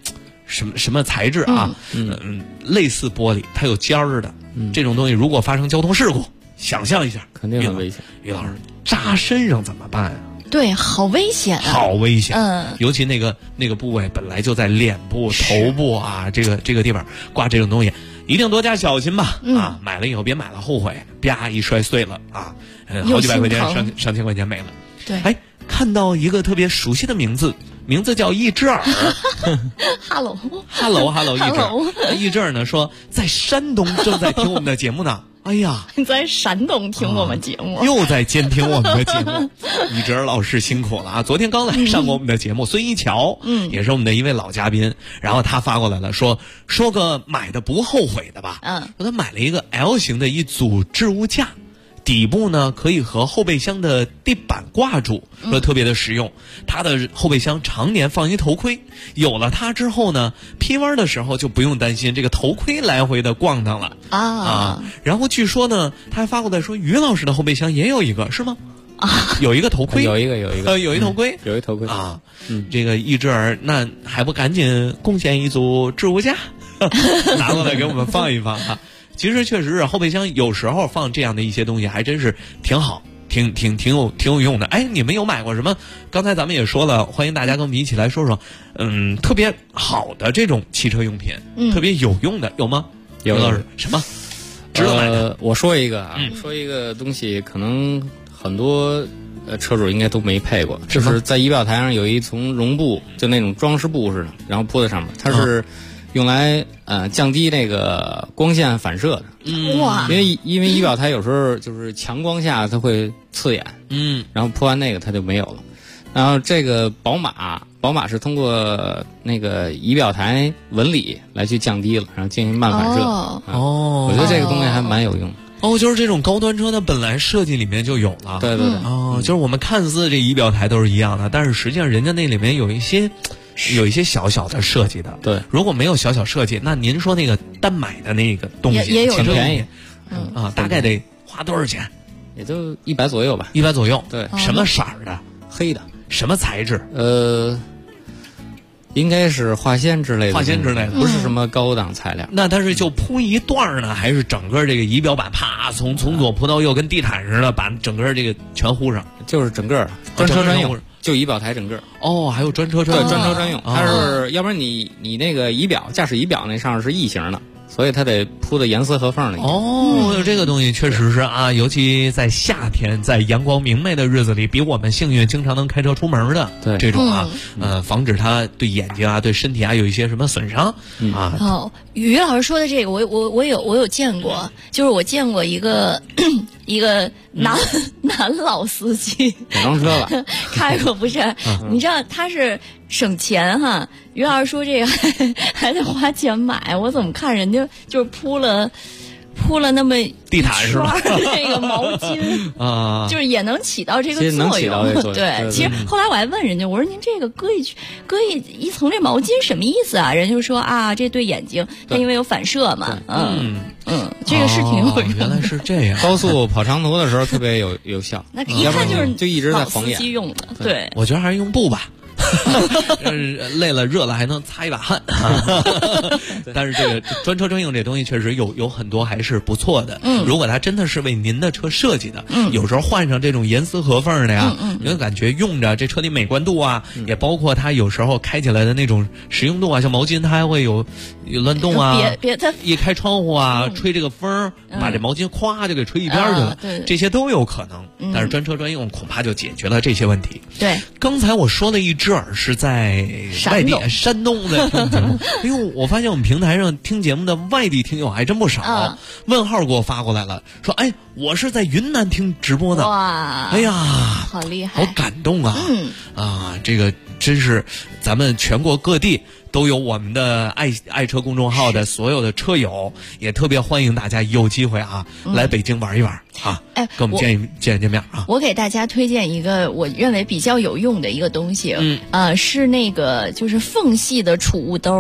什么材质啊？类似玻璃，它有尖儿的。这种东西如果发生交通事故，想象一下， 肯定很危险。 于老师扎身上怎么办啊？ 对，好危险啊！ 好危险。尤其那个部位本来就在脸部、头部啊，这个地方挂这种东西，一定多加小心吧。啊，买了以后别买了后悔，啪一摔碎了啊，好几百块钱、上千块钱没了。 对， 哎，看到一个特别熟悉的名字叫一只耳。 Hello， 一只耳呢说在山东正在听我们的节目呢。哎呀， 你在山东听我们节目， 又在监听我们的节目。一只耳老师辛苦了啊！昨天刚来上过我们的节目，孙一桥，也是我们的一位老嘉宾。然后他发过来了，说个买的不后悔的吧。说他买了一个 L 型的一组置物架。底部呢可以和后备箱的地板挂住，说特别的实用。它的后备箱常年放一头盔，有了它之后呢，劈弯的时候就不用担心这个头盔来回的逛荡了啊。然后据说呢，他还发过来说，于老师的后备箱也有一个，是吗？有一个头盔， 有一头盔， 有一头盔啊。这个一只耳，那还不赶紧贡献一组置物架，拿过来给我们放一放啊。其实确实是后备箱有时候放这样的一些东西还真是挺好，挺有用的。哎，你们有买过什么？刚才咱们也说了，欢迎大家跟我们一起来说说，特别好的这种汽车用品，特别有用的有吗？ 有老师什么？值得买的？ 我说一个啊，说一个东西，可能很多车主应该都没配过，就是在仪表台上有一层绒布，就那种装饰布似的，然后铺在上面，它是用来降低那个光线反射的。 哇！ 因为仪表台有时候就是强光下它会刺眼，然后铺完那个它就没有了。然后这个宝马是通过那个仪表台纹理来去降低了，然后进行慢反射。我觉得这个东西还蛮有用的。 就是这种高端车它本来设计里面就有了。 对。 就是我们看似这仪表台都是一样的，但是实际上人家那里面有一些小小的设计的。 对， 如果没有小小设计，那您说那个单买的那个东西也有挺便宜，大概得花多少钱？ 也就100左右吧。 100左右。 对， 什么色儿的？ 黑的。 什么材质？ 应该是化纤之类的。 化纤之类的， 不是什么高档材料。 那它是就铺一段呢，还是整个这个仪表板啪从左铺到右，跟地毯似的，把整个这个全糊上？ 就是整个专车专用，就仪表台整个。 还有专车专用。 对，专车专用。它是要不然你那个驾驶仪表那上是异形的。所以它得铺的严丝合缝的。 这个东西确实是啊，尤其在夏天，在阳光明媚的日子里，比我们幸运，经常能开车出门的这种啊，防止它对眼睛啊、对身体啊有一些什么损伤啊。 于老师说的这个，我有见过，就是我见过一个男老司机改装车吧， 开过不是？你知道他是省钱哈。于老师说这个还得花钱买，我怎么看人家就是铺了那么地毯是吧？ 那个毛巾啊，就是也能起到这个作用。对，其实后来我还问人家，我说您这个搁一层这毛巾什么意思啊？人就说啊，这对眼睛，它因为有反射嘛。这个是挺有用的。 原来是这样。 高速跑长途的时候特别有效。 那一看就一直在晃眼。 用的。对， 我觉得还是用布吧。累了热了还能擦一把汗。但是这个专车专用这东西确实有很多还是不错的。如果它真的是为您的车设计的，有时候换上这种严丝合缝的呀，你会感觉用着这车的美观度啊，也包括它有时候开起来的那种实用度啊，像毛巾它还会有乱动啊， 别它一开窗户啊，吹这个风，把这毛巾咵就给吹一边去了，这些都有可能。但是专车专用恐怕就解决了这些问题。 对， 刚才我说了一只耳是在外地山东的听节目，因为我发现我们平台上听节目的外地听友还真不少。问号给我发过来了，说哎，我是在云南听直播的。 哇， 哎呀， 好厉害， 好感动啊！这个真是咱们全国各地都有我们的爱车公众号的所有的车友，也特别欢迎大家有机会来北京玩一玩啊！跟我们见面啊！ 我给大家推荐一个我认为比较有用的一个东西，是那个就是缝隙的储物兜。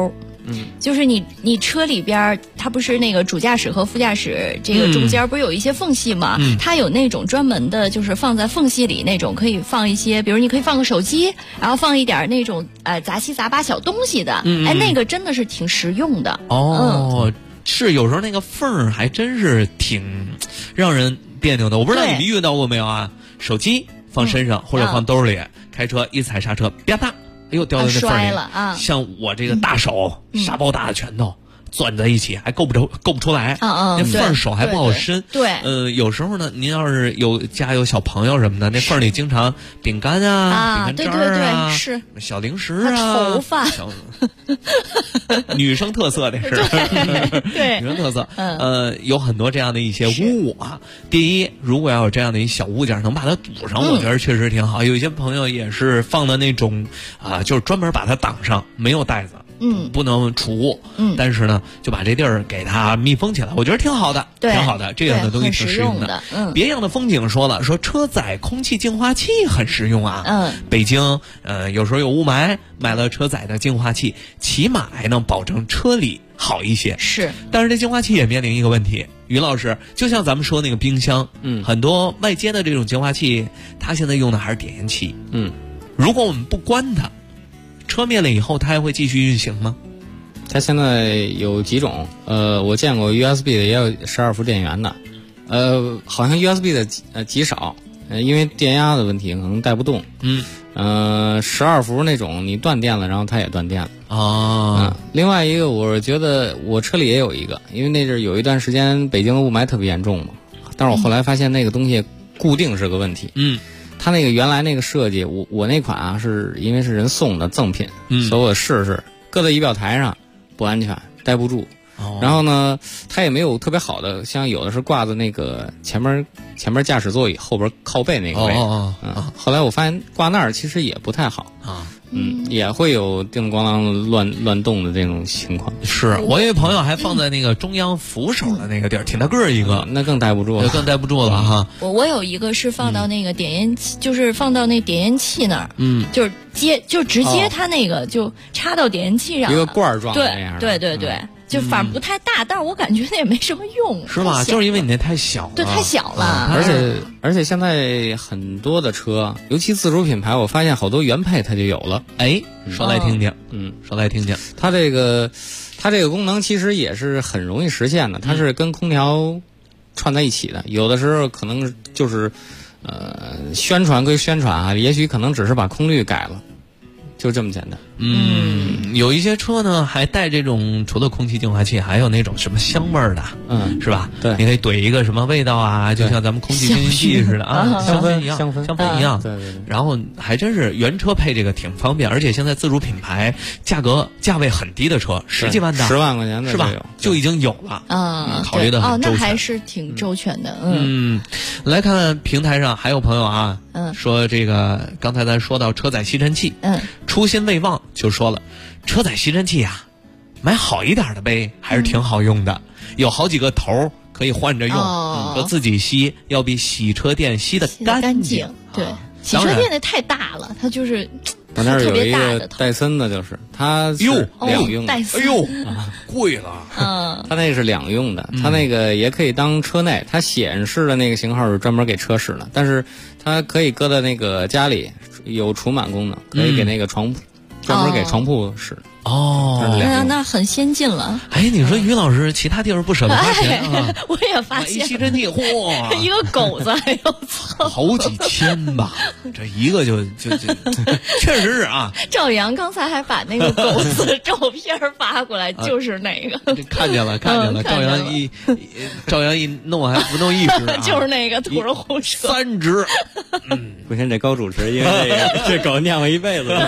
就是你车里边它不是那个主驾驶和副驾驶这个中间不是有一些缝隙吗？它有那种专门的，就是放在缝隙里那种，可以放一些，比如你可以放个手机，然后放一点那种杂七杂八小东西的，那个真的是挺实用的。 是有时候那个缝儿还真是挺让人别扭的。我不知道你们遇到过没有啊？手机放身上或者放兜里，开车一踩刹车，啪嗒，哎呦掉到那缝里了啊！ 像我这个大手，沙包大的拳头。攥在一起还够不出来，那缝儿手还不好伸。 对， 有时候呢，您要是家有小朋友什么的，那缝儿里经常饼干啊、饼干渣啊， 是小零食啊， 头发， 女生特色这是， 对， 女生特色。有很多这样的一些物啊。第一，如果要有这样的一小物件能把它堵上，我觉得确实挺好。有一些朋友也是放的那种就是专门把它挡上，没有袋子。不能储物，但是呢，就把这地儿给它密封起来，我觉得挺好的，挺好的，这样的东西挺实用的。别样的风景说车载空气净化器很实用啊。北京有时候有雾霾，买了车载的净化器，起码还能保证车里好一些。 是， 但是这净化器也面临一个问题，于老师，就像咱们说那个冰箱，很多外接的这种净化器，它现在用的还是点烟器。如果我们不关它。车灭了以后，它还会继续运行吗？ 它现在有几种，我见过 USB 的，也有12伏电源的，好像 USB 的极少，因为电压的问题可能带不动。12伏那种你断电了，然后它也断电了。另外一个，我觉得我车里也有一个，因为那阵有一段时间北京的雾霾特别严重嘛，但是我后来发现那个东西固定是个问题。它那个原来那个设计，我那款啊，是因为是人送的赠品，所以我试试搁在仪表台上不安全，待不住。然后呢，它也没有特别好的，像有的是挂在那个前面驾驶座椅后边靠背那个位置。后来我发现挂那儿其实也不太好啊。也会有叮咣啷乱动的这种情况。 是我有一朋友还放在那个中央扶手的那个地儿，挺大个儿一个， 那更待不住了， 更待不住了哈。 我有一个是放到那个点烟器，就是放到那点烟器那儿，就是直接它那个就插到点烟器上， 一个罐儿状的那样。 对。就反正不太大，但是我感觉那也没什么用， 是吧？就是因为你那太小了， 对，太小了。 而且现在很多的车，尤其自主品牌，我发现好多原配它就有了。 说来听听，说来听听。 它这个功能其实也是很容易实现的，它是跟空调串在一起的。有的时候可能就是宣传归宣传啊，也许可能只是把空滤改了。就这么简单。 有一些车呢还带这种除了空气净化器，还有那种什么香味儿的，是吧？ 对， 你可以怼一个什么味道啊，就像咱们空气清新剂似的啊，香氛一样，香氛一样。 对。 然后还真是原车配这个挺方便，而且现在自主品牌价位很低的车，10几万的 ，10万块钱的是吧？就已经有了考虑的很周全。 那还是挺周全的。 来看平台上还有朋友啊，说这个刚才咱说到车载吸尘器，初心未忘就说了，车载吸尘器啊，买好一点的呗，还是挺好用的，有好几个头可以换着用，说自己吸要比洗车店吸的干净。 对，洗车店那太大了，它就是我那儿有一个戴森的，就是它两用的， 贵了。 它那是两用的，它那个也可以当车内，它显示的那个型号是专门给车使的，但是它可以搁在那个家里，有除螨功能，可以给那个床铺专门给床铺使。 那很先进了。 你说于老师其他地方不舍得花钱啊？ 我也发现吸尘器，嚯， 一个狗子还要凑好几千吧，这一个就确实是啊。 赵阳刚才还把那个狗子的照片发过来，就是那个。 看见了。赵阳一弄还不弄1只， 就是那个土人红车 3只。 不行，这高主持，因为这狗念我一辈子。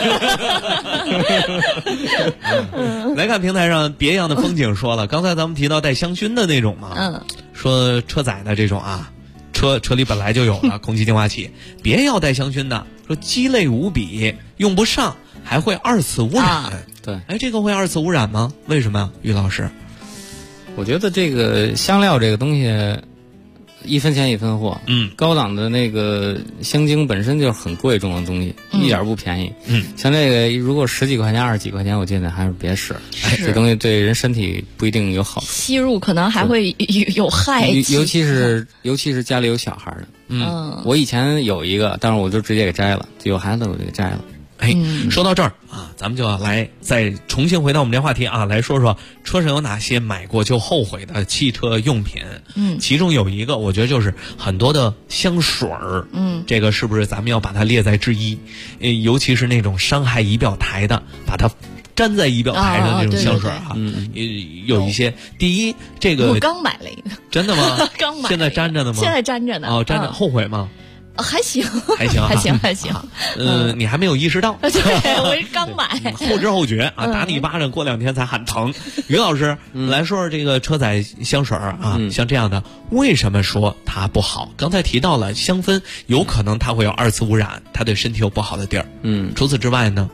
来看平台上别样的风景说了，刚才咱们提到带香薰的那种嘛，说车载的这种啊，车里本来就有了空气净化器，别要带香薰的，说鸡肋无比，用不上，还会2次污染。 对， 这个会2次污染吗？为什么呀，于老师？ 我觉得这个香料这个东西， 一分钱一分货。高档的那个香精本身就是很贵重的东西，一点不便宜。像这个如果10几块钱、20几块钱，我建议还是别使。这东西对人身体不一定有好处， 吸入可能还会有害。 尤其是家里有小孩的。我以前有一个，但是我就直接给摘了，有孩子我就给摘了。 说到这儿啊，咱们就要来再重新回到我们这话题啊，来说说车上有哪些买过就后悔的汽车用品。其中有一个，我觉得就是很多的香水儿。这个是不是咱们要把它列在之一？尤其是那种伤害仪表台的，把它粘在仪表台上那种香水啊，有一些。第一，这个我刚买了一个。 真的吗？ 刚买。 现在粘着呢吗？ 现在粘着呢。 粘着，后悔吗？ 还行，还行。 你还没有意识到。 对，我刚买。 后知后觉啊，打你一巴掌，过2天才喊疼。于老师，来说说这个车载香水啊，像这样的，为什么说它不好？刚才提到了香氛，有可能它会有2次污染，它对身体有不好的地儿。除此之外呢？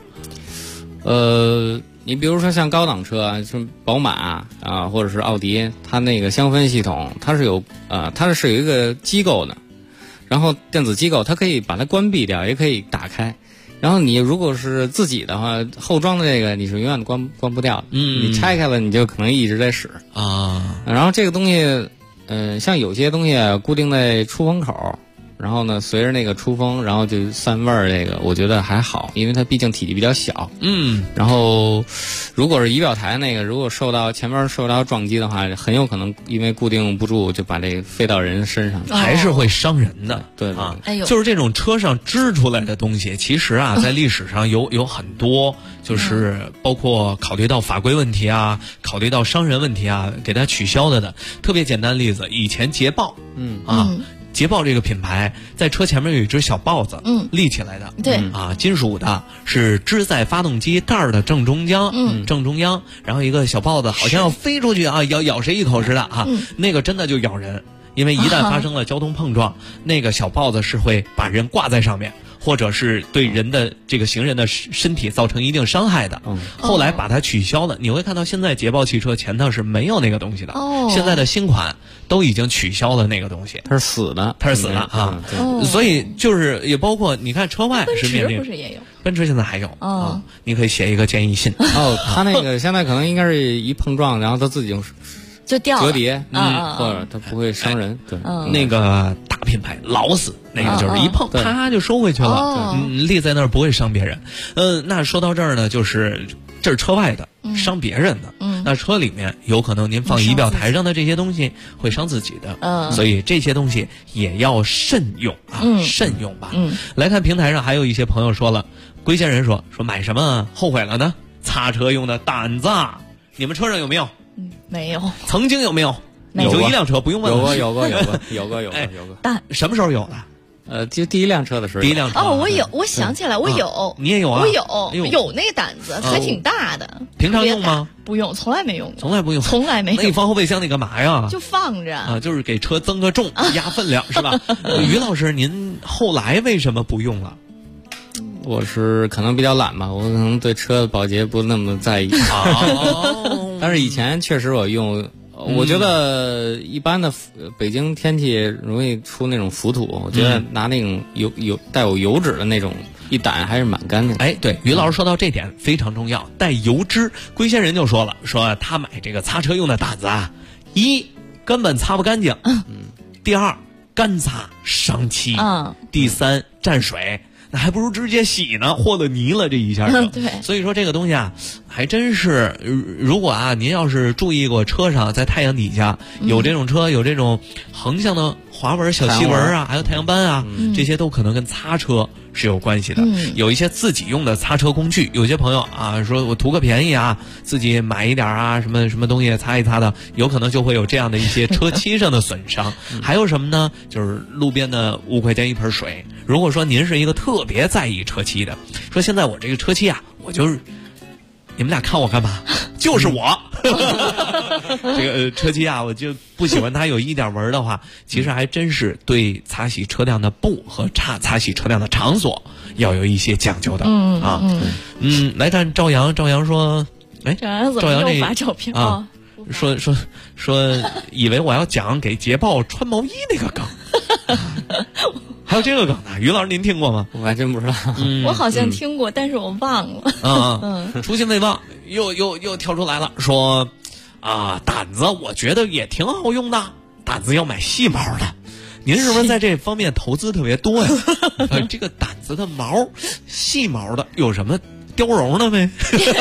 你比如说像高档车啊，像宝马啊，或者是奥迪，它那个香氛系统，它是有一个机构的。然后电子机构它可以把它关闭掉，也可以打开。然后你如果是自己的话，后装的这个你是永远关不掉的。你拆开了你就可能一直在使啊。然后这个东西，像有些东西固定在出风口，然后呢随着那个出风，然后就散味儿。这个我觉得还好，因为它毕竟体积比较小。然后如果是仪表台那个，如果前面受到撞击的话，很有可能因为固定不住就把这个飞到人身上， 还是会伤人的。 对啊，就是这种车上织出来的东西，其实啊，在历史上有很多，就是包括考虑到法规问题啊，考虑到伤人问题啊，给它取消的。特别简单的例子，以前捷豹，捷豹这个品牌在车前面有一只小豹子，立起来的， 对啊，金属的，是支在发动机盖的正中央，然后一个小豹子好像要飞出去啊，咬谁一口似的啊，那个真的就咬人，因为一旦发生了交通碰撞，那个小豹子是会把人挂在上面，或者是对人的这个行人的身体造成一定伤害的。后来把它取消了，你会看到现在捷豹汽车前头是没有那个东西的。现在的新款都已经取消了那个东西， 它是死的啊。所以就是也包括你看车外是面临， 奔驰不是也有？ 奔驰现在还有啊，你可以写一个建议信。 它那个现在可能应该是一碰撞，然后它自己就掉折叠，或者它不会伤人。对， 那个大品牌劳斯，那个就是一碰，啪就收回去了，立在那儿不会伤别人。那说到这儿呢，就是这是车外的，伤别人的。那车里面有可能您放仪表台上的这些东西会伤自己的，所以这些东西也要慎用啊，慎用吧。来看平台上还有一些朋友说了，龟仙人说买什么后悔了呢？擦车用的掸子，你们车上有没有？ 没有。 曾经有没有？ 有就一辆车，不用问了。 有过。 但什么时候有的？ 就第一辆车的时候。 第一辆车。 我想起来，我有。 你也有啊？ 我有那个掸子，还挺大的。 平常用吗？ 不用，从来没用过。 从来不用。 从来没有。 那你放后备箱里干嘛呀？ 就放着啊，就是给车增个重，压分量是吧？于老师，您后来为什么不用了？ 我是可能比较懒吧，我可能对车的保洁不那么在意。但是以前确实我用，我觉得一般的北京天气容易出那种浮土，我觉得拿那种带有油脂的那种一掸还是蛮干净的。 对，于老师说到这点非常重要，带油脂。龟仙人就说了，他买这个擦车用的掸子啊，一根本擦不干净，第二干擦伤漆，第三沾水。那还不如直接洗呢，和了泥了这一下就。 对， 所以说这个东西啊，还真是，如果啊您要是注意过车上在太阳底下有这种车有这种横向的划纹、小细纹啊，还有太阳斑啊，这些都可能跟擦车是有关系的。有一些自己用的擦车工具，有些朋友啊说我图个便宜啊，自己买一点啊什么东西擦一擦的，有可能就会有这样的一些车漆上的损伤。还有什么呢？就是路边的5块钱一盆水。如果说您是一个特别在意车漆的，说现在我这个车漆啊，我就是你们俩看我干嘛？就是我这个车漆啊，我就不喜欢它有一点纹的话，其实还真是对擦洗车辆的布和擦洗车辆的场所要有一些讲究的。来看赵阳说，赵阳又发照片啊。 说以为我要讲给捷豹穿毛衣那个梗。还有这个梗呢，于老师您听过吗？ 我还真不知道。 我好像听过，但是我忘了。 初心未忘，又跳出来了，说掸子我觉得也挺好用的，掸子要买细毛的。您是不是在这方面投资特别多呀？这个掸子的毛，细毛的有什么貂绒的没？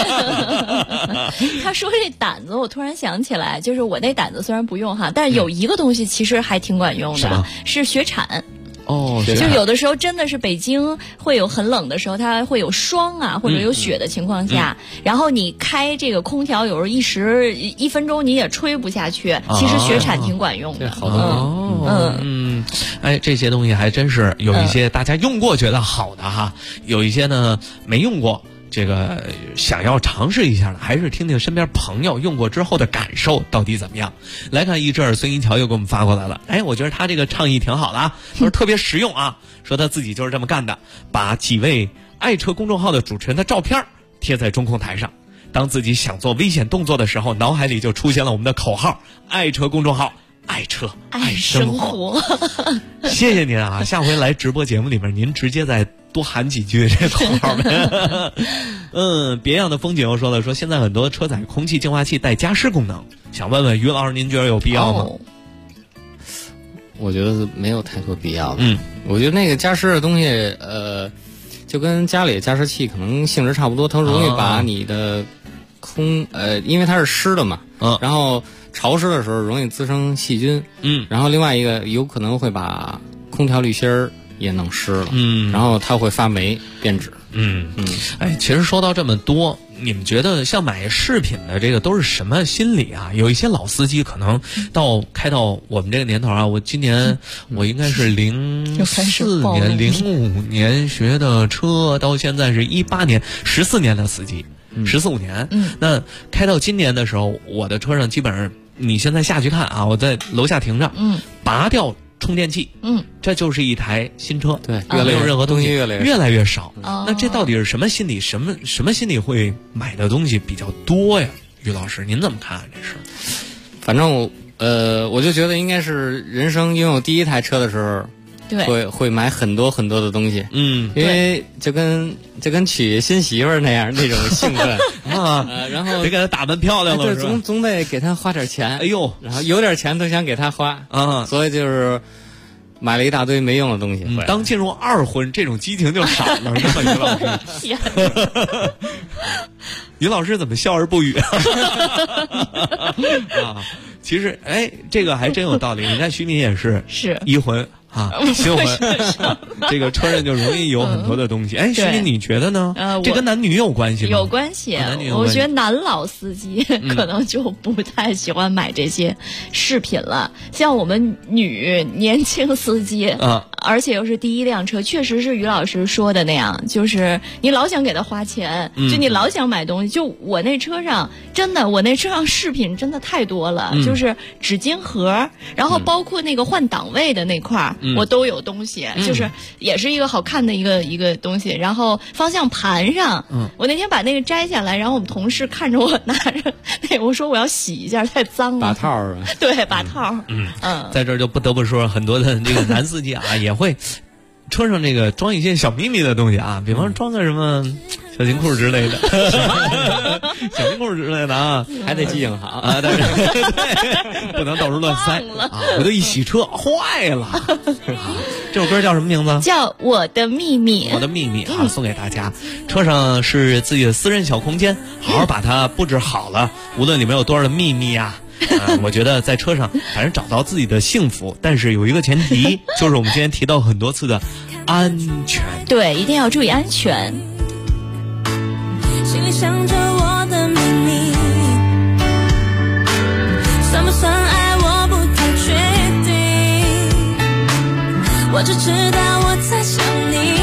他说这掸子，我突然想起来，就是我那掸子虽然不用哈，但是有一个东西其实还挺管用的，是雪铲。就有的时候真的是北京会有很冷的时候，它会有霜啊或者有雪的情况下，然后你开这个空调，有时候1分钟你也吹不下去，其实雪铲挺管用的。 好的。 哎，这些东西还真是有一些大家用过觉得好的哈，有一些呢没用过。这个想要尝试一下的，还是听听身边朋友用过之后的感受到底怎么样。来看一阵孙一桥又给我们发过来了，哎，我觉得他这个倡议挺好的啊，说特别实用啊，说他自己就是这么干的，把几位爱车公众号的主持人的照片贴在中控台上，当自己想做危险动作的时候，脑海里就出现了我们的口号：爱车公众号，爱车爱生活。谢谢您啊，下回来直播节目里面您直接再多喊几句这口号呗。别样的风景又说了，说现在很多车载空气净化器带加湿功能，想问问于老师您觉得有必要吗？ 我觉得没有太多必要。我觉得那个加湿的东西就跟家里加湿器可能性质差不多，它容易把你的因为它是湿的嘛，然后潮湿的时候容易滋生细菌，然后另外一个有可能会把空调滤芯儿也弄湿了，然后它会发霉变质。 哎，其实说到这么多，你们觉得像买饰品的这个都是什么心理啊？有一些老司机可能开到我们这个年头啊，我今年我应该是04年、05年学的车，到现在是18年，14年的司机，14、15年。那开到今年的时候，我的车上基本上你现在下去看啊，我在楼下停着，拔掉充电器，这就是一台新车， 对， 没有任何东西， 越来越少。那这到底是什么心理？什么心理会买的东西比较多呀？于老师，您怎么看这事？ 反正我就觉得应该是人生拥有第一台车的时候， 对， 会买很多很多的东西，因为就跟娶新媳妇儿那种兴奋啊， 然后得给他打扮漂亮了， 对，总得给他花点钱， 哎呦， 然后有点钱都想给他花啊，所以就是买了一大堆没用的东西。 当进入二婚，这种激情就少了，是吧，于老师？于老师怎么笑而不语啊？其实，哎，这个还真有道理。你看徐敏也是一婚。新婚这个车上就容易有很多的东西。哎，徐敏，你觉得呢？这跟男女有关系吗？ 有关系。我觉得男老司机可能就不太喜欢买这些饰品了。像我们女年轻司机而且又是第一辆车，确实是于老师说的那样，就是你老想给他花钱，就你老想买东西。就我那车上真的，我那车上饰品真的太多了，就是纸巾盒，然后包括那个换档位的那块我都有东西，就是也是一个好看的一个东西。然后方向盘上，我那天把那个摘下来，然后我们同事看着我拿着那，我说我要洗一下，太脏了。 把套是吧？ 对，把套。 在这儿就不得不说，很多的这个男司机啊，也会车上这个装一些小秘密的东西啊，比方装个什么小金裤之类的，小金裤之类的啊， 还得记性好啊，但是对，不能到处乱塞啊，回头一洗车坏了。这首歌叫什么名字？ 叫《我的秘密》。 我的秘密啊，送给大家。车上是自己的私人小空间，好好把它布置好了。无论里面有多少的秘密啊。我觉得在车上反正找到自己的幸福，但是有一个前提，就是我们今天提到很多次的安全。 对，一定要注意安全。 心里想着我的秘密，算不算爱我不太确定，我只知道我在想你。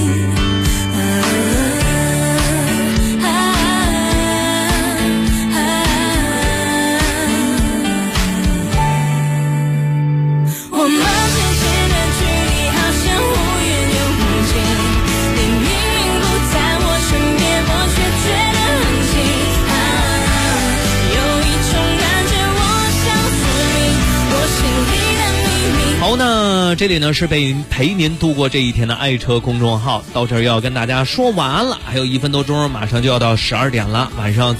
我们之间的距离好像忽远又忽近，你明明不在我身边，我却觉得很近。有一种感觉那这里呢是陪您度过这一天的爱车公众号，到这儿要跟大家说晚安了，还有1分多钟，马上就要到12点了，晚上